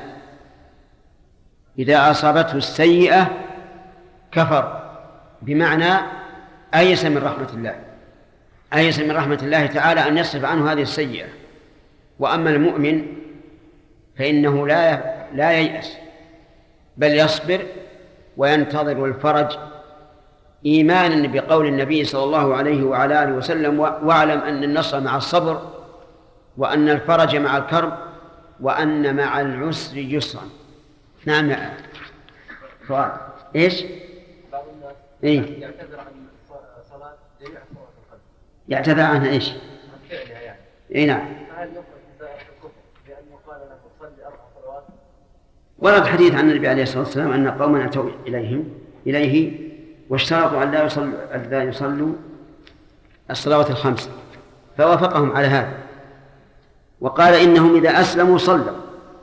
إذا أصابته السيئة كفر، بمعنى أيس من رحمة الله، أيس من رحمة الله تعالى أن يصرف عنه هذه السيئة. وأما المؤمن فإنه لا لا ييأس بل يصبر وينتظر الفرج، إيمانا بقول النبي صلى الله عليه وعلى آله وسلم: واعلم أن النصر مع الصبر، وأن الفرج مع الكرب، وأن مع العسر يسرا. نعم يا سؤال إيش؟ بعض الناس إيه؟ يعتذر عن صلاة جميع صلوات الخمس. يعتذر عنها إيش؟ عن فعلها يعني. إيه نعم. فهل يخرج دائرة الكفر لأنه قال له صلي أربع صلوات؟ ورد حديث عن النبي عليه الصلاة والسلام أن قوما أتوا إليهم إليه واشترطوا أن لا يصلوا, أن لا يصلوا الصلوات الخمس، فوافقهم على هذا وقال إنهم إذا أسلموا صلوا.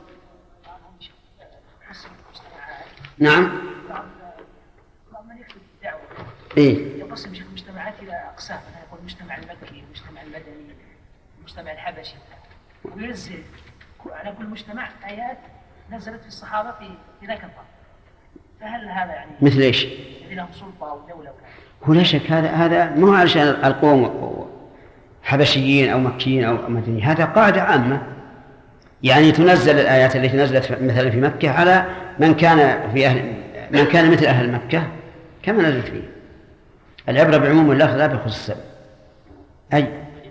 نعم. إيه؟ يقسم المجتمعات إلى أقسام، أنا يقول المجتمع المكي، المجتمع المدني، المجتمع الحبشي، وينزل على كل مجتمع آيات نزلت في الصحابة في في ذاك الوقت. فهل هذا يعني مثل إيش؟ الذي لهم سلطة أو دولة وكذا؟ هو لا شك هذا هذا مو علشان القوم حبشيين أو مكيين أو مدنيين، هذا قاعدة عامة، يعني تنزل الآيات التي نزلت مثلا في مكة على من كان في أهل من كان مثل أهل مكة كما نزلت فيه. العبرة بعموم اللفظ لا بخصوص السبب. أي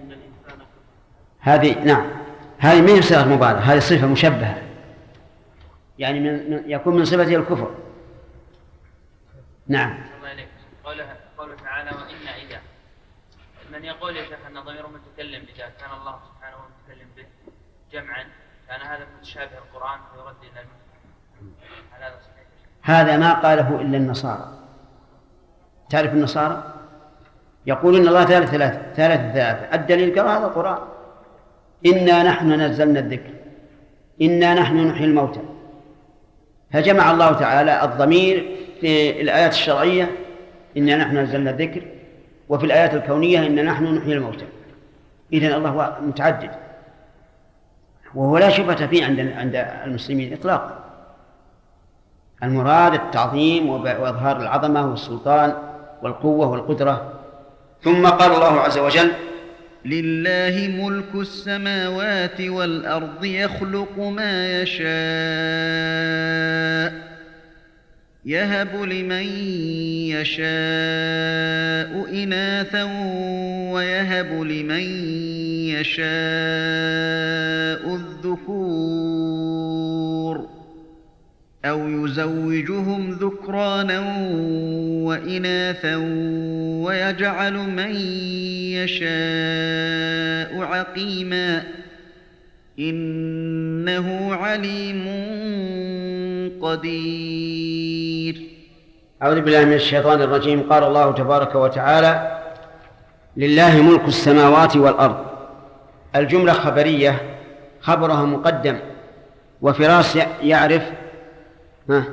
هذه نعم هذه ما هي صيغة مبالغة، هذه صفة مشبهة، يعني من يكون من صفته الكفر. نعم. قوله قوله تعالى وإن إذا، من يقول يا شيخ أن ضمير متكلم إذا كان الله سبحانه متكلم به جمعا كان هذا متشابه القرآن ويرد إلى المثل، هل هذا صحيح؟ هذا ما قاله إلا النصارى. تعرف النصارى يقولون الله ثالث ثلاثة ثالث ثلاثة، الدليل قال هذا القرآن، إنا نحن نزلنا الذكر إنا نحن نحيي الموتى، فجمع الله تعالى الضمير في الآيات الشرعية إنا نحن نزلنا الذكر، وفي الآيات الكونية إنا نحن نحيي الموتى. إذن الله متعدد، وهو لا شبهة فيه عند عند المسلمين إطلاقا. المراد التعظيم وإظهار العظمة والسلطان والقوة والقدرة. ثم قال الله عز وجل لله ملك السماوات والأرض يخلق ما يشاء يهب لمن يشاء إناثا ويهب لمن يشاء الذكور أو يزوجهم ذكرانا وإناثا ويجعل من يشاء عقيما إنه عليم قدير. أعوذ بالله من الشيطان الرجيم. قال الله تبارك وتعالى لله ملك السماوات والأرض. الجملة خبرية، خبرها مقدم، وفراس يعرف ها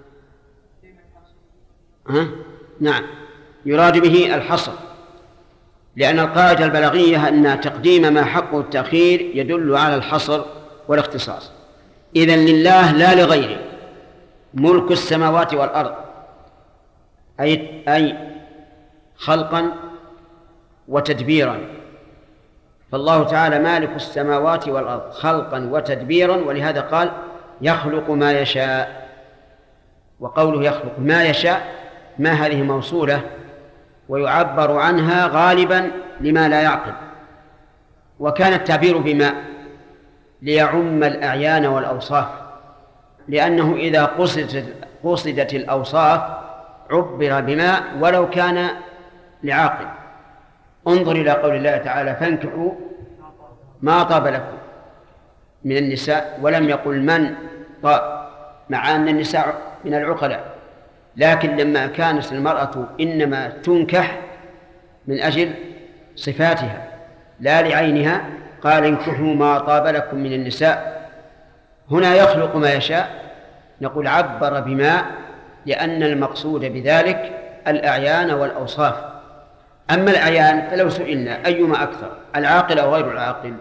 ها نعم يراد به الحصر، لأن القاعدة البلاغية أن تقديم ما حقه التأخير يدل على الحصر والاختصاص. إذن لله لا لغيره ملك السماوات والأرض، أي أي خلقا وتدبيرا، فالله تعالى مالك السماوات والأرض خلقا وتدبيرا، ولهذا قال يخلق ما يشاء. وقوله يخلق ما يشاء ما هذه موصولة ويعبر عنها غالبا لما لا يعقل، وكان التعبير بما ليعم الأعيان والأوصاف، لأنه إذا قصدت, قصدت الأوصاف عبر بما ولو كان لعاقل. انظر إلى قول الله تعالى فانكحوا ما طاب لكم من النساء، ولم يقل من طاب، مع أن النساء من العقلاء، لكن لما كانت المرأة إنما تنكح من أجل صفاتها لا لعينها قال انكحوا ما طاب لكم من النساء. هنا يخلق ما يشاء، نقول عبر بما، لأن المقصود بذلك الأعيان والأوصاف. أما الأعيان فلو سئلنا أيما أكثر العاقل أو غير العاقل؟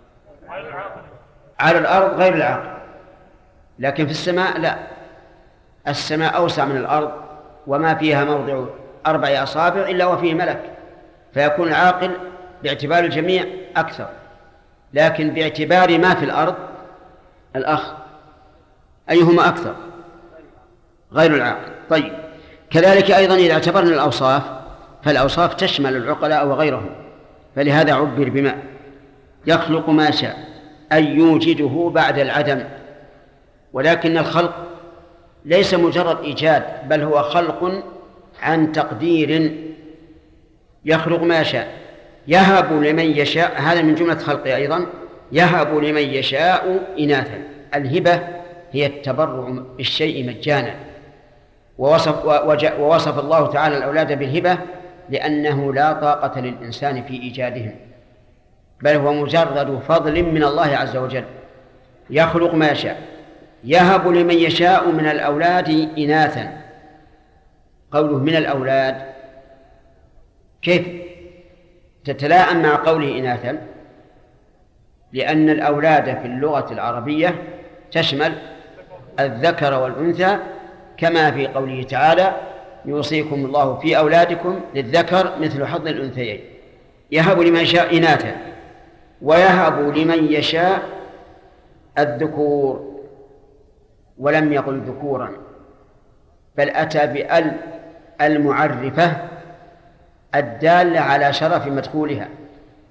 على الأرض غير العاقل، لكن في السماء لا، السماء أوسع من الأرض، وما فيها موضع أربع أصابع إلا وفيه ملك، فيكون العاقل باعتبار الجميع أكثر، لكن باعتبار ما في الأرض الأخ أيهما أكثر؟ غير العاقل. طيب، كذلك أيضا إذا اعتبرنا الأوصاف فالأوصاف تشمل العقلاء وغيرهم، فلهذا عبر بما يخلق ما شاء أن يوجده بعد العدم. ولكن الخلق ليس مجرد إيجاد، بل هو خلق عن تقدير، يخلق ما يشاء يهب لمن يشاء، هذا من جملة خلقه أيضا، يهب لمن يشاء إناثا. الهبة هي التبرع بالشيء مجانا، ووصف, ووصف الله تعالى الأولاد بالهبة لأنه لا طاقة للإنسان في إيجادهم، بل هو مجرد فضل من الله عز وجل. يخلق ما يشاء يهب لمن يشاء من الأولاد إناثا. قوله من الأولاد كيف تتلاءم مع قوله إناثا؟ لأن الأولاد في اللغة العربية تشمل الذكر والأنثى، كما في قوله تعالى يوصيكم الله في أولادكم للذكر مثل حظ الأنثيين. يهب لمن يشاء إناثا ويهب لمن يشاء الذكور، ولم يقل ذكورا، بل أتى بأل المعرفة الدالة على شرف مدخولها،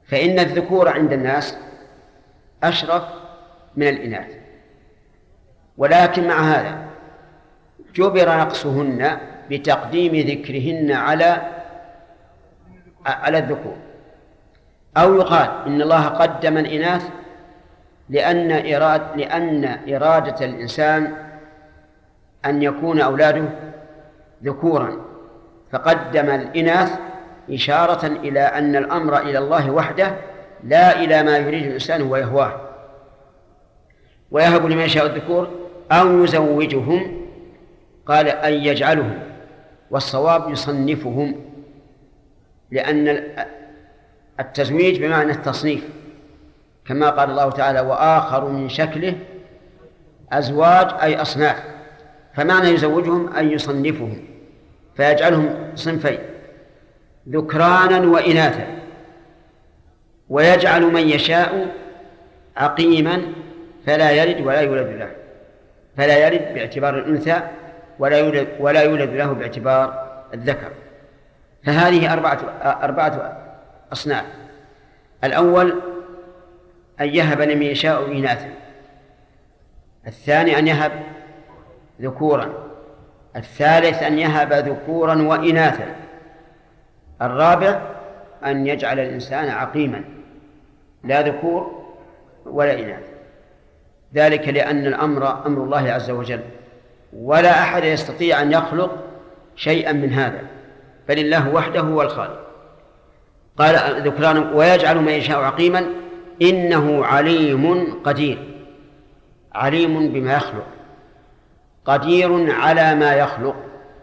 فإن الذكور عند الناس أشرف من الإناث، ولكن مع هذا جبر نقصهن بتقديم ذكرهن على على الذكور. أو يقال إن الله قدم الإناث لأن إراد لأن إرادة الإنسان أن يكون أولاده ذكورا، فقدم الإناث إشارة إلى أن الأمر إلى الله وحده لا إلى ما يريد الإنسان ويهواه. ويهب لمن يشاء الذكور أو يزوجهم، قال أن يجعلهم، والصواب يصنفهم، لأن التزويج بمعنى التصنيف، كما قال الله تعالى وآخر من شكله أزواج أي أصناف، فمعنى يزوجهم أن يصنفهم فيجعلهم صنفين ذكرانا وإناثا، ويجعل من يشاء عقيما فلا يلد ولا يولد له، فلا يلد باعتبار الأنثى ولا يولد, ولا يولد له باعتبار الذكر. فهذه أربعة, أربعة أصناف. الأول أن يهب لمن يشاء إناثا، الثاني أن يهب ذكورا، الثالث أن يهب ذكورا وإناثا، الرابع أن يجعل الإنسان عقيما لا ذكور ولا إناث، ذلك لأن الأمر أمر الله عز وجل، ولا أحد يستطيع أن يخلق شيئا من هذا، بل الله وحده هو الخالق. قال ذكرانا ويجعل من يشاء عقيما إنه عليم قدير، عليم بما يخلق، قدير على ما يخلق،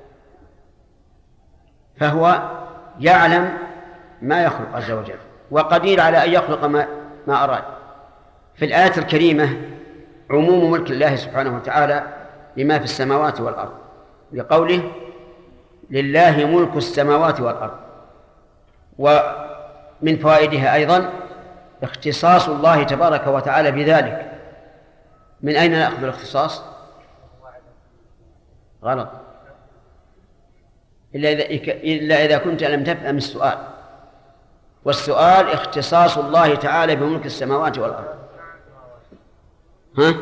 فهو يعلم ما يخلق عز وجل، وقدير على أن يخلق ما, ما أراد. في الآية الكريمة عموم ملك الله سبحانه وتعالى لما في السماوات والأرض، لقوله لله ملك السماوات والأرض. ومن فوائدها أيضا اختصاص الله تبارك وتعالى بذلك. من أين نأخذ الاختصاص؟ غلط، إلا إذا, إلا إذا كنت لم تفهم السؤال، والسؤال اختصاص الله تعالى بملك السماوات والأرض. ها؟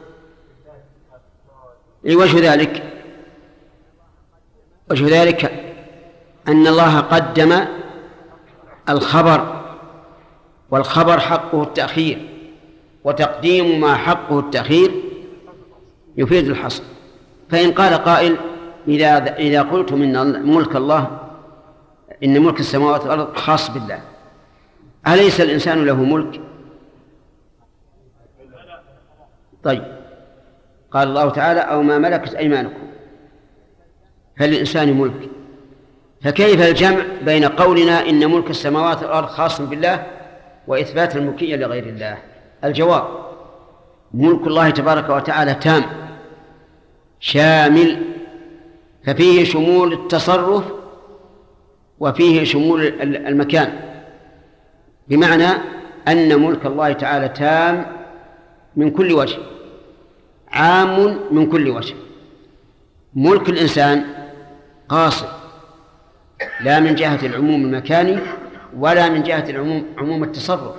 إيه وجه ذلك؟ وجه ذلك أن الله قدم الخبر، والخبر حقه التأخير، وتقديم ما حقه التأخير يفيد الحصر. فإن قال قائل إذا إذا قلتم إن ملك الله إن ملك السماوات والأرض خاص بالله، أليس الإنسان له ملك؟ طيب، قال الله تعالى أو ما ملكت أيمانكم، فللإنسان ملك. فكيف الجمع بين قولنا إن ملك السماوات والأرض خاص بالله وإثبات الملكية لغير الله؟ الجواب ملك الله تبارك وتعالى تام شامل، ففيه شمول التصرف وفيه شمول المكان، بمعنى أن ملك الله تعالى تام من كل وجه، عام من كل وجه. ملك الإنسان قاصر، لا من جهة العموم المكاني ولا من جهة العموم عموم التصرف،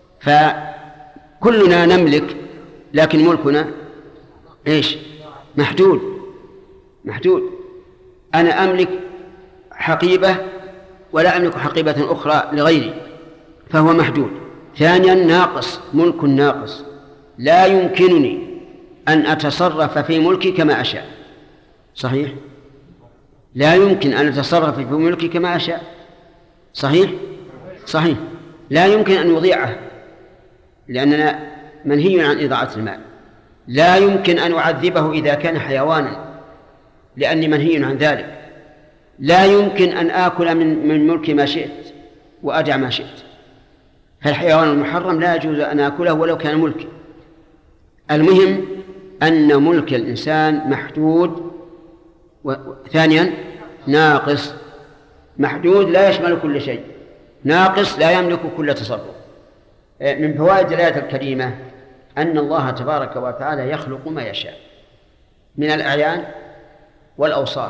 فكلنا نملك، لكن ملكنا إيش؟ محدود محدود. أنا أملك حقيبة ولا أملك حقيبة أخرى لغيري، فهو محدود. ثانيا ناقص، ملك ناقص، لا يمكنني أن أتصرف في ملكي كما أشاء. صحيح؟ لا يمكن أن أتصرف في ملكي كما أشاء. صحيح؟ صحيح. لا يمكن أن يضيعه لأننا منهي عن إضاعة المال. لا يمكن أن أعذبه إذا كان حيوانا لأني منهي عن ذلك. لا يمكن أن آكل من من ملكي ما شئت وأدع ما شئت. فالحيوان المحرم لا يجوز أن آكله ولو كان ملكي. المهم أن ملك الإنسان محدود، وثانيا ناقص. محدود لا يشمل كل شيء، ناقص لا يملك كل تصرف. من فوائد الآية الكريمة أن الله تبارك وتعالى يخلق ما يشاء من الأعيان والأوصاف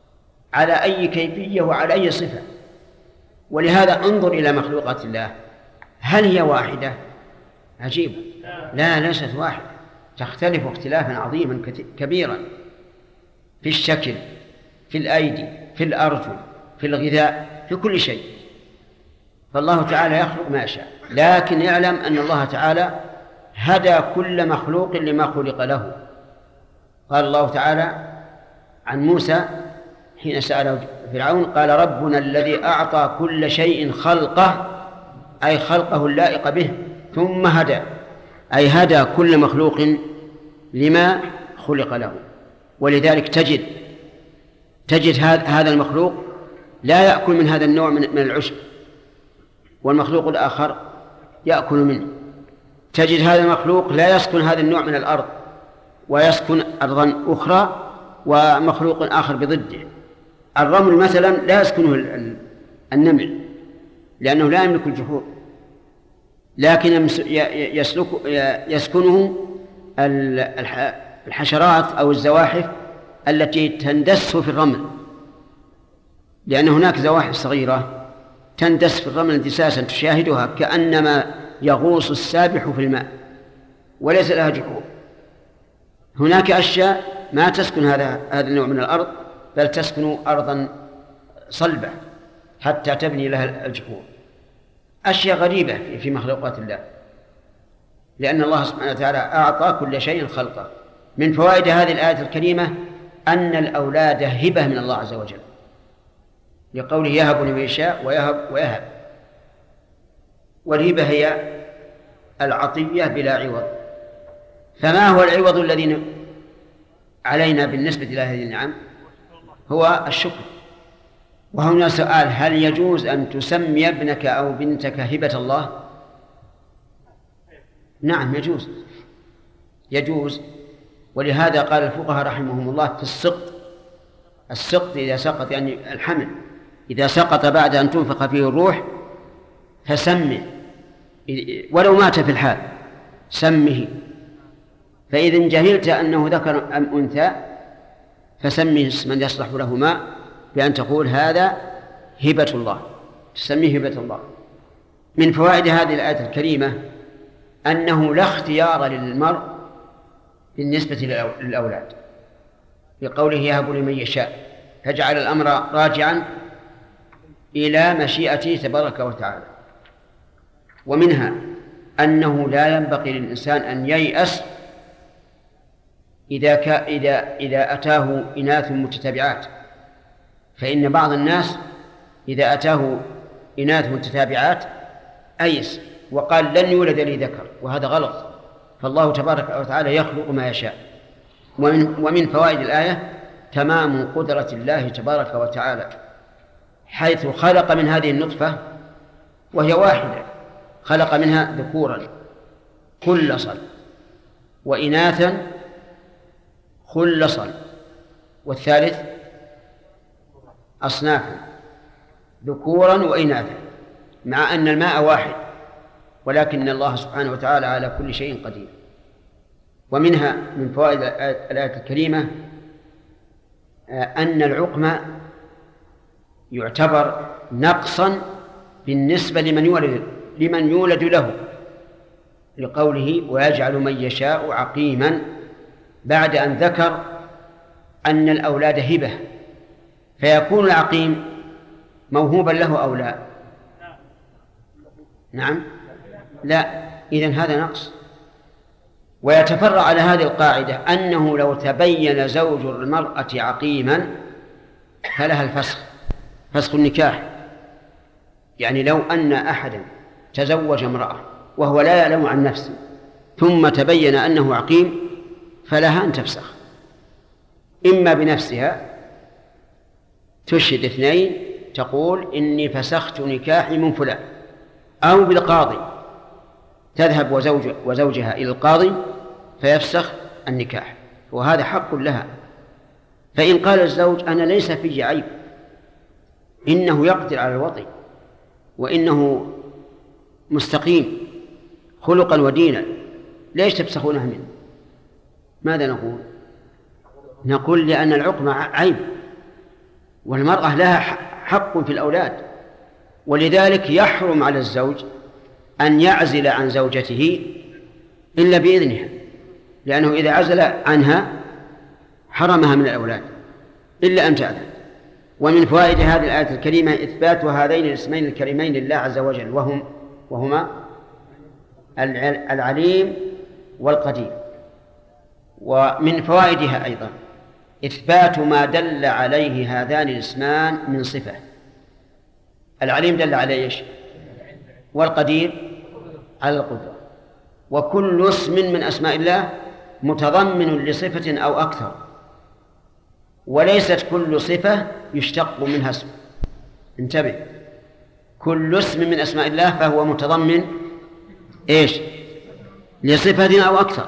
على أي كيفية وعلى أي صفة. ولهذا انظر إلى مخلوقات الله هل هي واحدة؟ عجيب، لا ليست واحدة، تختلف اختلافا عظيما كبيرا في الشكل، في الأيدي، في الأرجل، في الغذاء، في كل شيء. فالله تعالى يخلق ما يشاء، لكن يعلم أن الله تعالى هدى كل مخلوق لما خلق له. قال الله تعالى عن موسى حين سأله فرعون قال ربنا الذي أعطى كل شيء خلقه، أي خلقه اللائق به، ثم هدى، أي هدى كل مخلوق لما خلق له. ولذلك تجد تجد هذا المخلوق لا يأكل من هذا النوع من العشب، والمخلوق الآخر يأكل منه. تجد هذا المخلوق لا يسكن هذا النوع من الأرض ويسكن أرضا أخرى ومخلوق آخر بضده. الرمل مثلا لا يسكنه النمل لأنه لا يملك الجحور، لكن يسلك يسكنه الحشرات أو الزواحف التي تندس في الرمل، لأن هناك زواحف صغيرة تندس في الرمل اندساسا تشاهدها كأنما يغوص السابح في الماء وليس لها جحور. هناك أشياء ما تسكن هذا هذا النوع من الأرض، بل تسكن أرضا صلبة حتى تبني لها الجحور. أشياء غريبة في مخلوقات الله، لأن الله سبحانه وتعالى أعطى كل شيء خلقه. من فوائد هذه الآية الكريمة أن الأولاد هبة من الله عز وجل، لقوله يهب لمن يشاء ويهب ويهب. والهبة هي العطية بلا عوض. فما هو العوض الذي علينا بالنسبة إلى هذه النعم؟ هو الشكر. وهنا سؤال: هل يجوز أن تسمي ابنك أو بنتك هبة الله؟ نعم يجوز، يجوز. ولهذا قال الفقهاء رحمهم الله في السقط، السقط إذا سقط يعني الحمل إذا سقط بعد أن تنفخ فيه الروح فسمه، ولو مات في الحال سمه. فإذا جهلت أنه ذكر أم أنثى فسمه اسما يصلح لهما بأن تقول هذا هبة الله، تسميه هبة الله. من فوائد هذه الآية الكريمة أنه لا اختيار للمرء بالنسبة للأولاد، بقوله يهب لمن يشاء، فجعل الأمر راجعا إلى مشيئته تبارك وتعالى. ومنها أنه لا ينبغي للإنسان أن ييأس إذا, كا إذا, إذا أتاه إناث متتابعات، فإن بعض الناس إذا أتاه إناث متتابعات أيس وقال لن يولد لي ذكر، وهذا غلط. فالله تبارك وتعالى يخلق ما يشاء. ومن, ومن فوائد الآية تمام قدرة الله تبارك وتعالى، حيث خلق من هذه النطفة وهي واحدة خلق منها ذكورا خلصا وإناثا خلصا، والثالث أصنافا ذكورا وإناثا، مع أن الماء واحد، ولكن الله سبحانه وتعالى على كل شيء قدير. ومنها من فوائد الآية الكريمة أن العقم يعتبر نقصا بالنسبة لمن يولد لمن يولد له، لقوله ويجعل من يشاء عقيما، بعد أن ذكر أن الأولاد هبة، فيكون العقيم موهوبا له أو لا؟ نعم لا، إذن هذا نقص. ويتفرع على هذه القاعدة أنه لو تبين زوج المرأة عقيما فلها الفسخ، فسخ النكاح. يعني لو أن أحدا تزوج امرأة وهو لا يعلم عن نفسه ثم تبين أنه عقيم فلها أن تفسخ، إما بنفسها تشهد اثنين تقول إني فسخت نكاحي من فلان، أو بالقاضي تذهب وزوج وزوجها إلى القاضي فيفسخ النكاح، وهذا حق لها. فإن قال الزوج أنا ليس في عيب، إنه يقدر على الوطي وإنه مستقيم خلقا ودينا، ليش تفسخونه منه؟ ماذا نقول؟ نقول لأن العقم عيب والمرأة لها حق في الأولاد، ولذلك يحرم على الزوج أن يعزل عن زوجته إلا بإذنها، لأنه إذا عزل عنها حرمها من الأولاد إلا أن تأذن. ومن فوائد هذه الآية الكريمة إثبات هذين الاسمين الكريمين لله عز وجل، وهم وهما العليم والقدير. ومن فوائدها أيضا إثبات ما دل عليه هذان الاسمان من صفة. العليم دل على إيش؟ والقدير على القدرة. وكل اسم من أسماء الله متضمن لصفة أو أكثر، وليست كل صفة يشتق منها اسم. انتبه، كل اسم من أسماء الله فهو متضمن إيش؟ لصفة أو أكثر،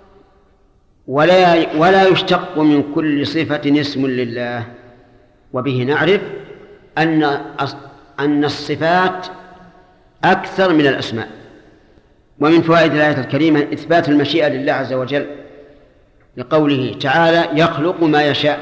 ولا ولا يشتق من كل صفة اسم لله. وبه نعرف أن أن الصفات أكثر من الأسماء. ومن فوائد الآية الكريمة إثبات المشيئة لله عز وجل، لقوله تعالى يخلق ما يشاء،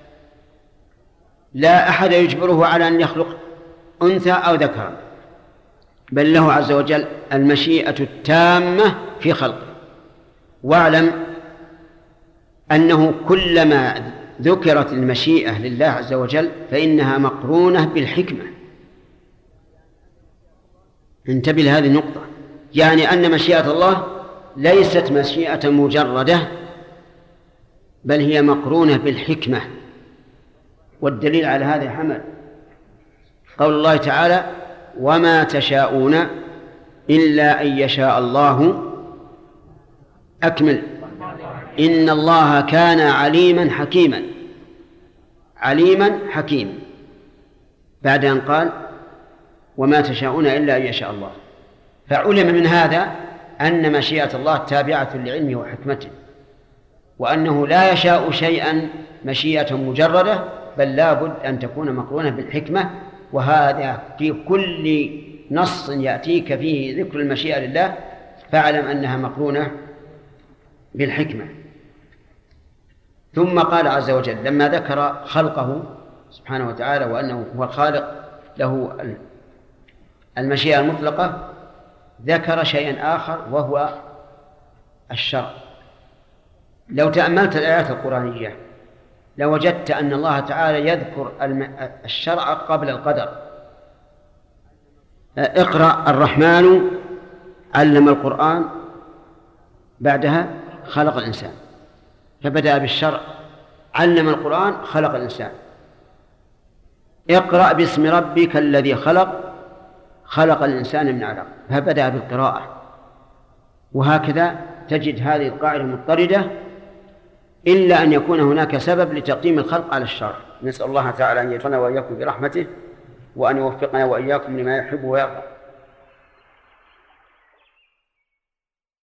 لا أحد يجبره على أن يخلق أنثى أو ذكرا، بل له عز وجل المشيئة التامة في خلقه. واعلم أنه كلما ذكرت المشيئة لله عز وجل فإنها مقرونة بالحكمة. انتبه لهذه النقطة، يعني أن مشيئة الله ليست مشيئة مجردة، بل هي مقرونة بالحكمة. والدليل على هذا يا حمد قول الله تعالى وما تشاءون إلا أن يشاء الله. أكمل. إن الله كان عليما حكيما. عليما حكيما بعد أن قال وما تشاءون إلا أن يشاء الله. فعلم من هذا أن مشيئة الله تابعة لعلمه وحكمته، وأنه لا يشاء شيئا مشيئة مجردة، بل لا بد أن تكون مقرونة بالحكمة. وهذا في كل نص يأتيك فيه ذكر المشيئة لله فاعلم أنها مقرونة بالحكمة. ثم قال عز وجل لما ذكر خلقه سبحانه وتعالى وأنه هو الخالق له المشيئة المطلقة، ذكر شيئا آخر وهو الشرع. لو تأملت الآيات القرآنية لوجدت أن الله تعالى يذكر الشرع قبل القدر. اقرأ الرحمن علم القرآن، بعدها خلق الإنسان، فبدأ بالشرع. علم القرآن خلق الإنسان. اقرأ باسم ربك الذي خلق، خلق الإنسان من علق، فبدأ بالقراءة. وهكذا تجد هذه القاعدة مضطردة إلا أن يكون هناك سبب لتقديم الخلق على الشرع. نسأل الله تعالى أن يجعلنا وإياكم برحمته، وأن يوفقنا وإياكم لما يحب ويرضى.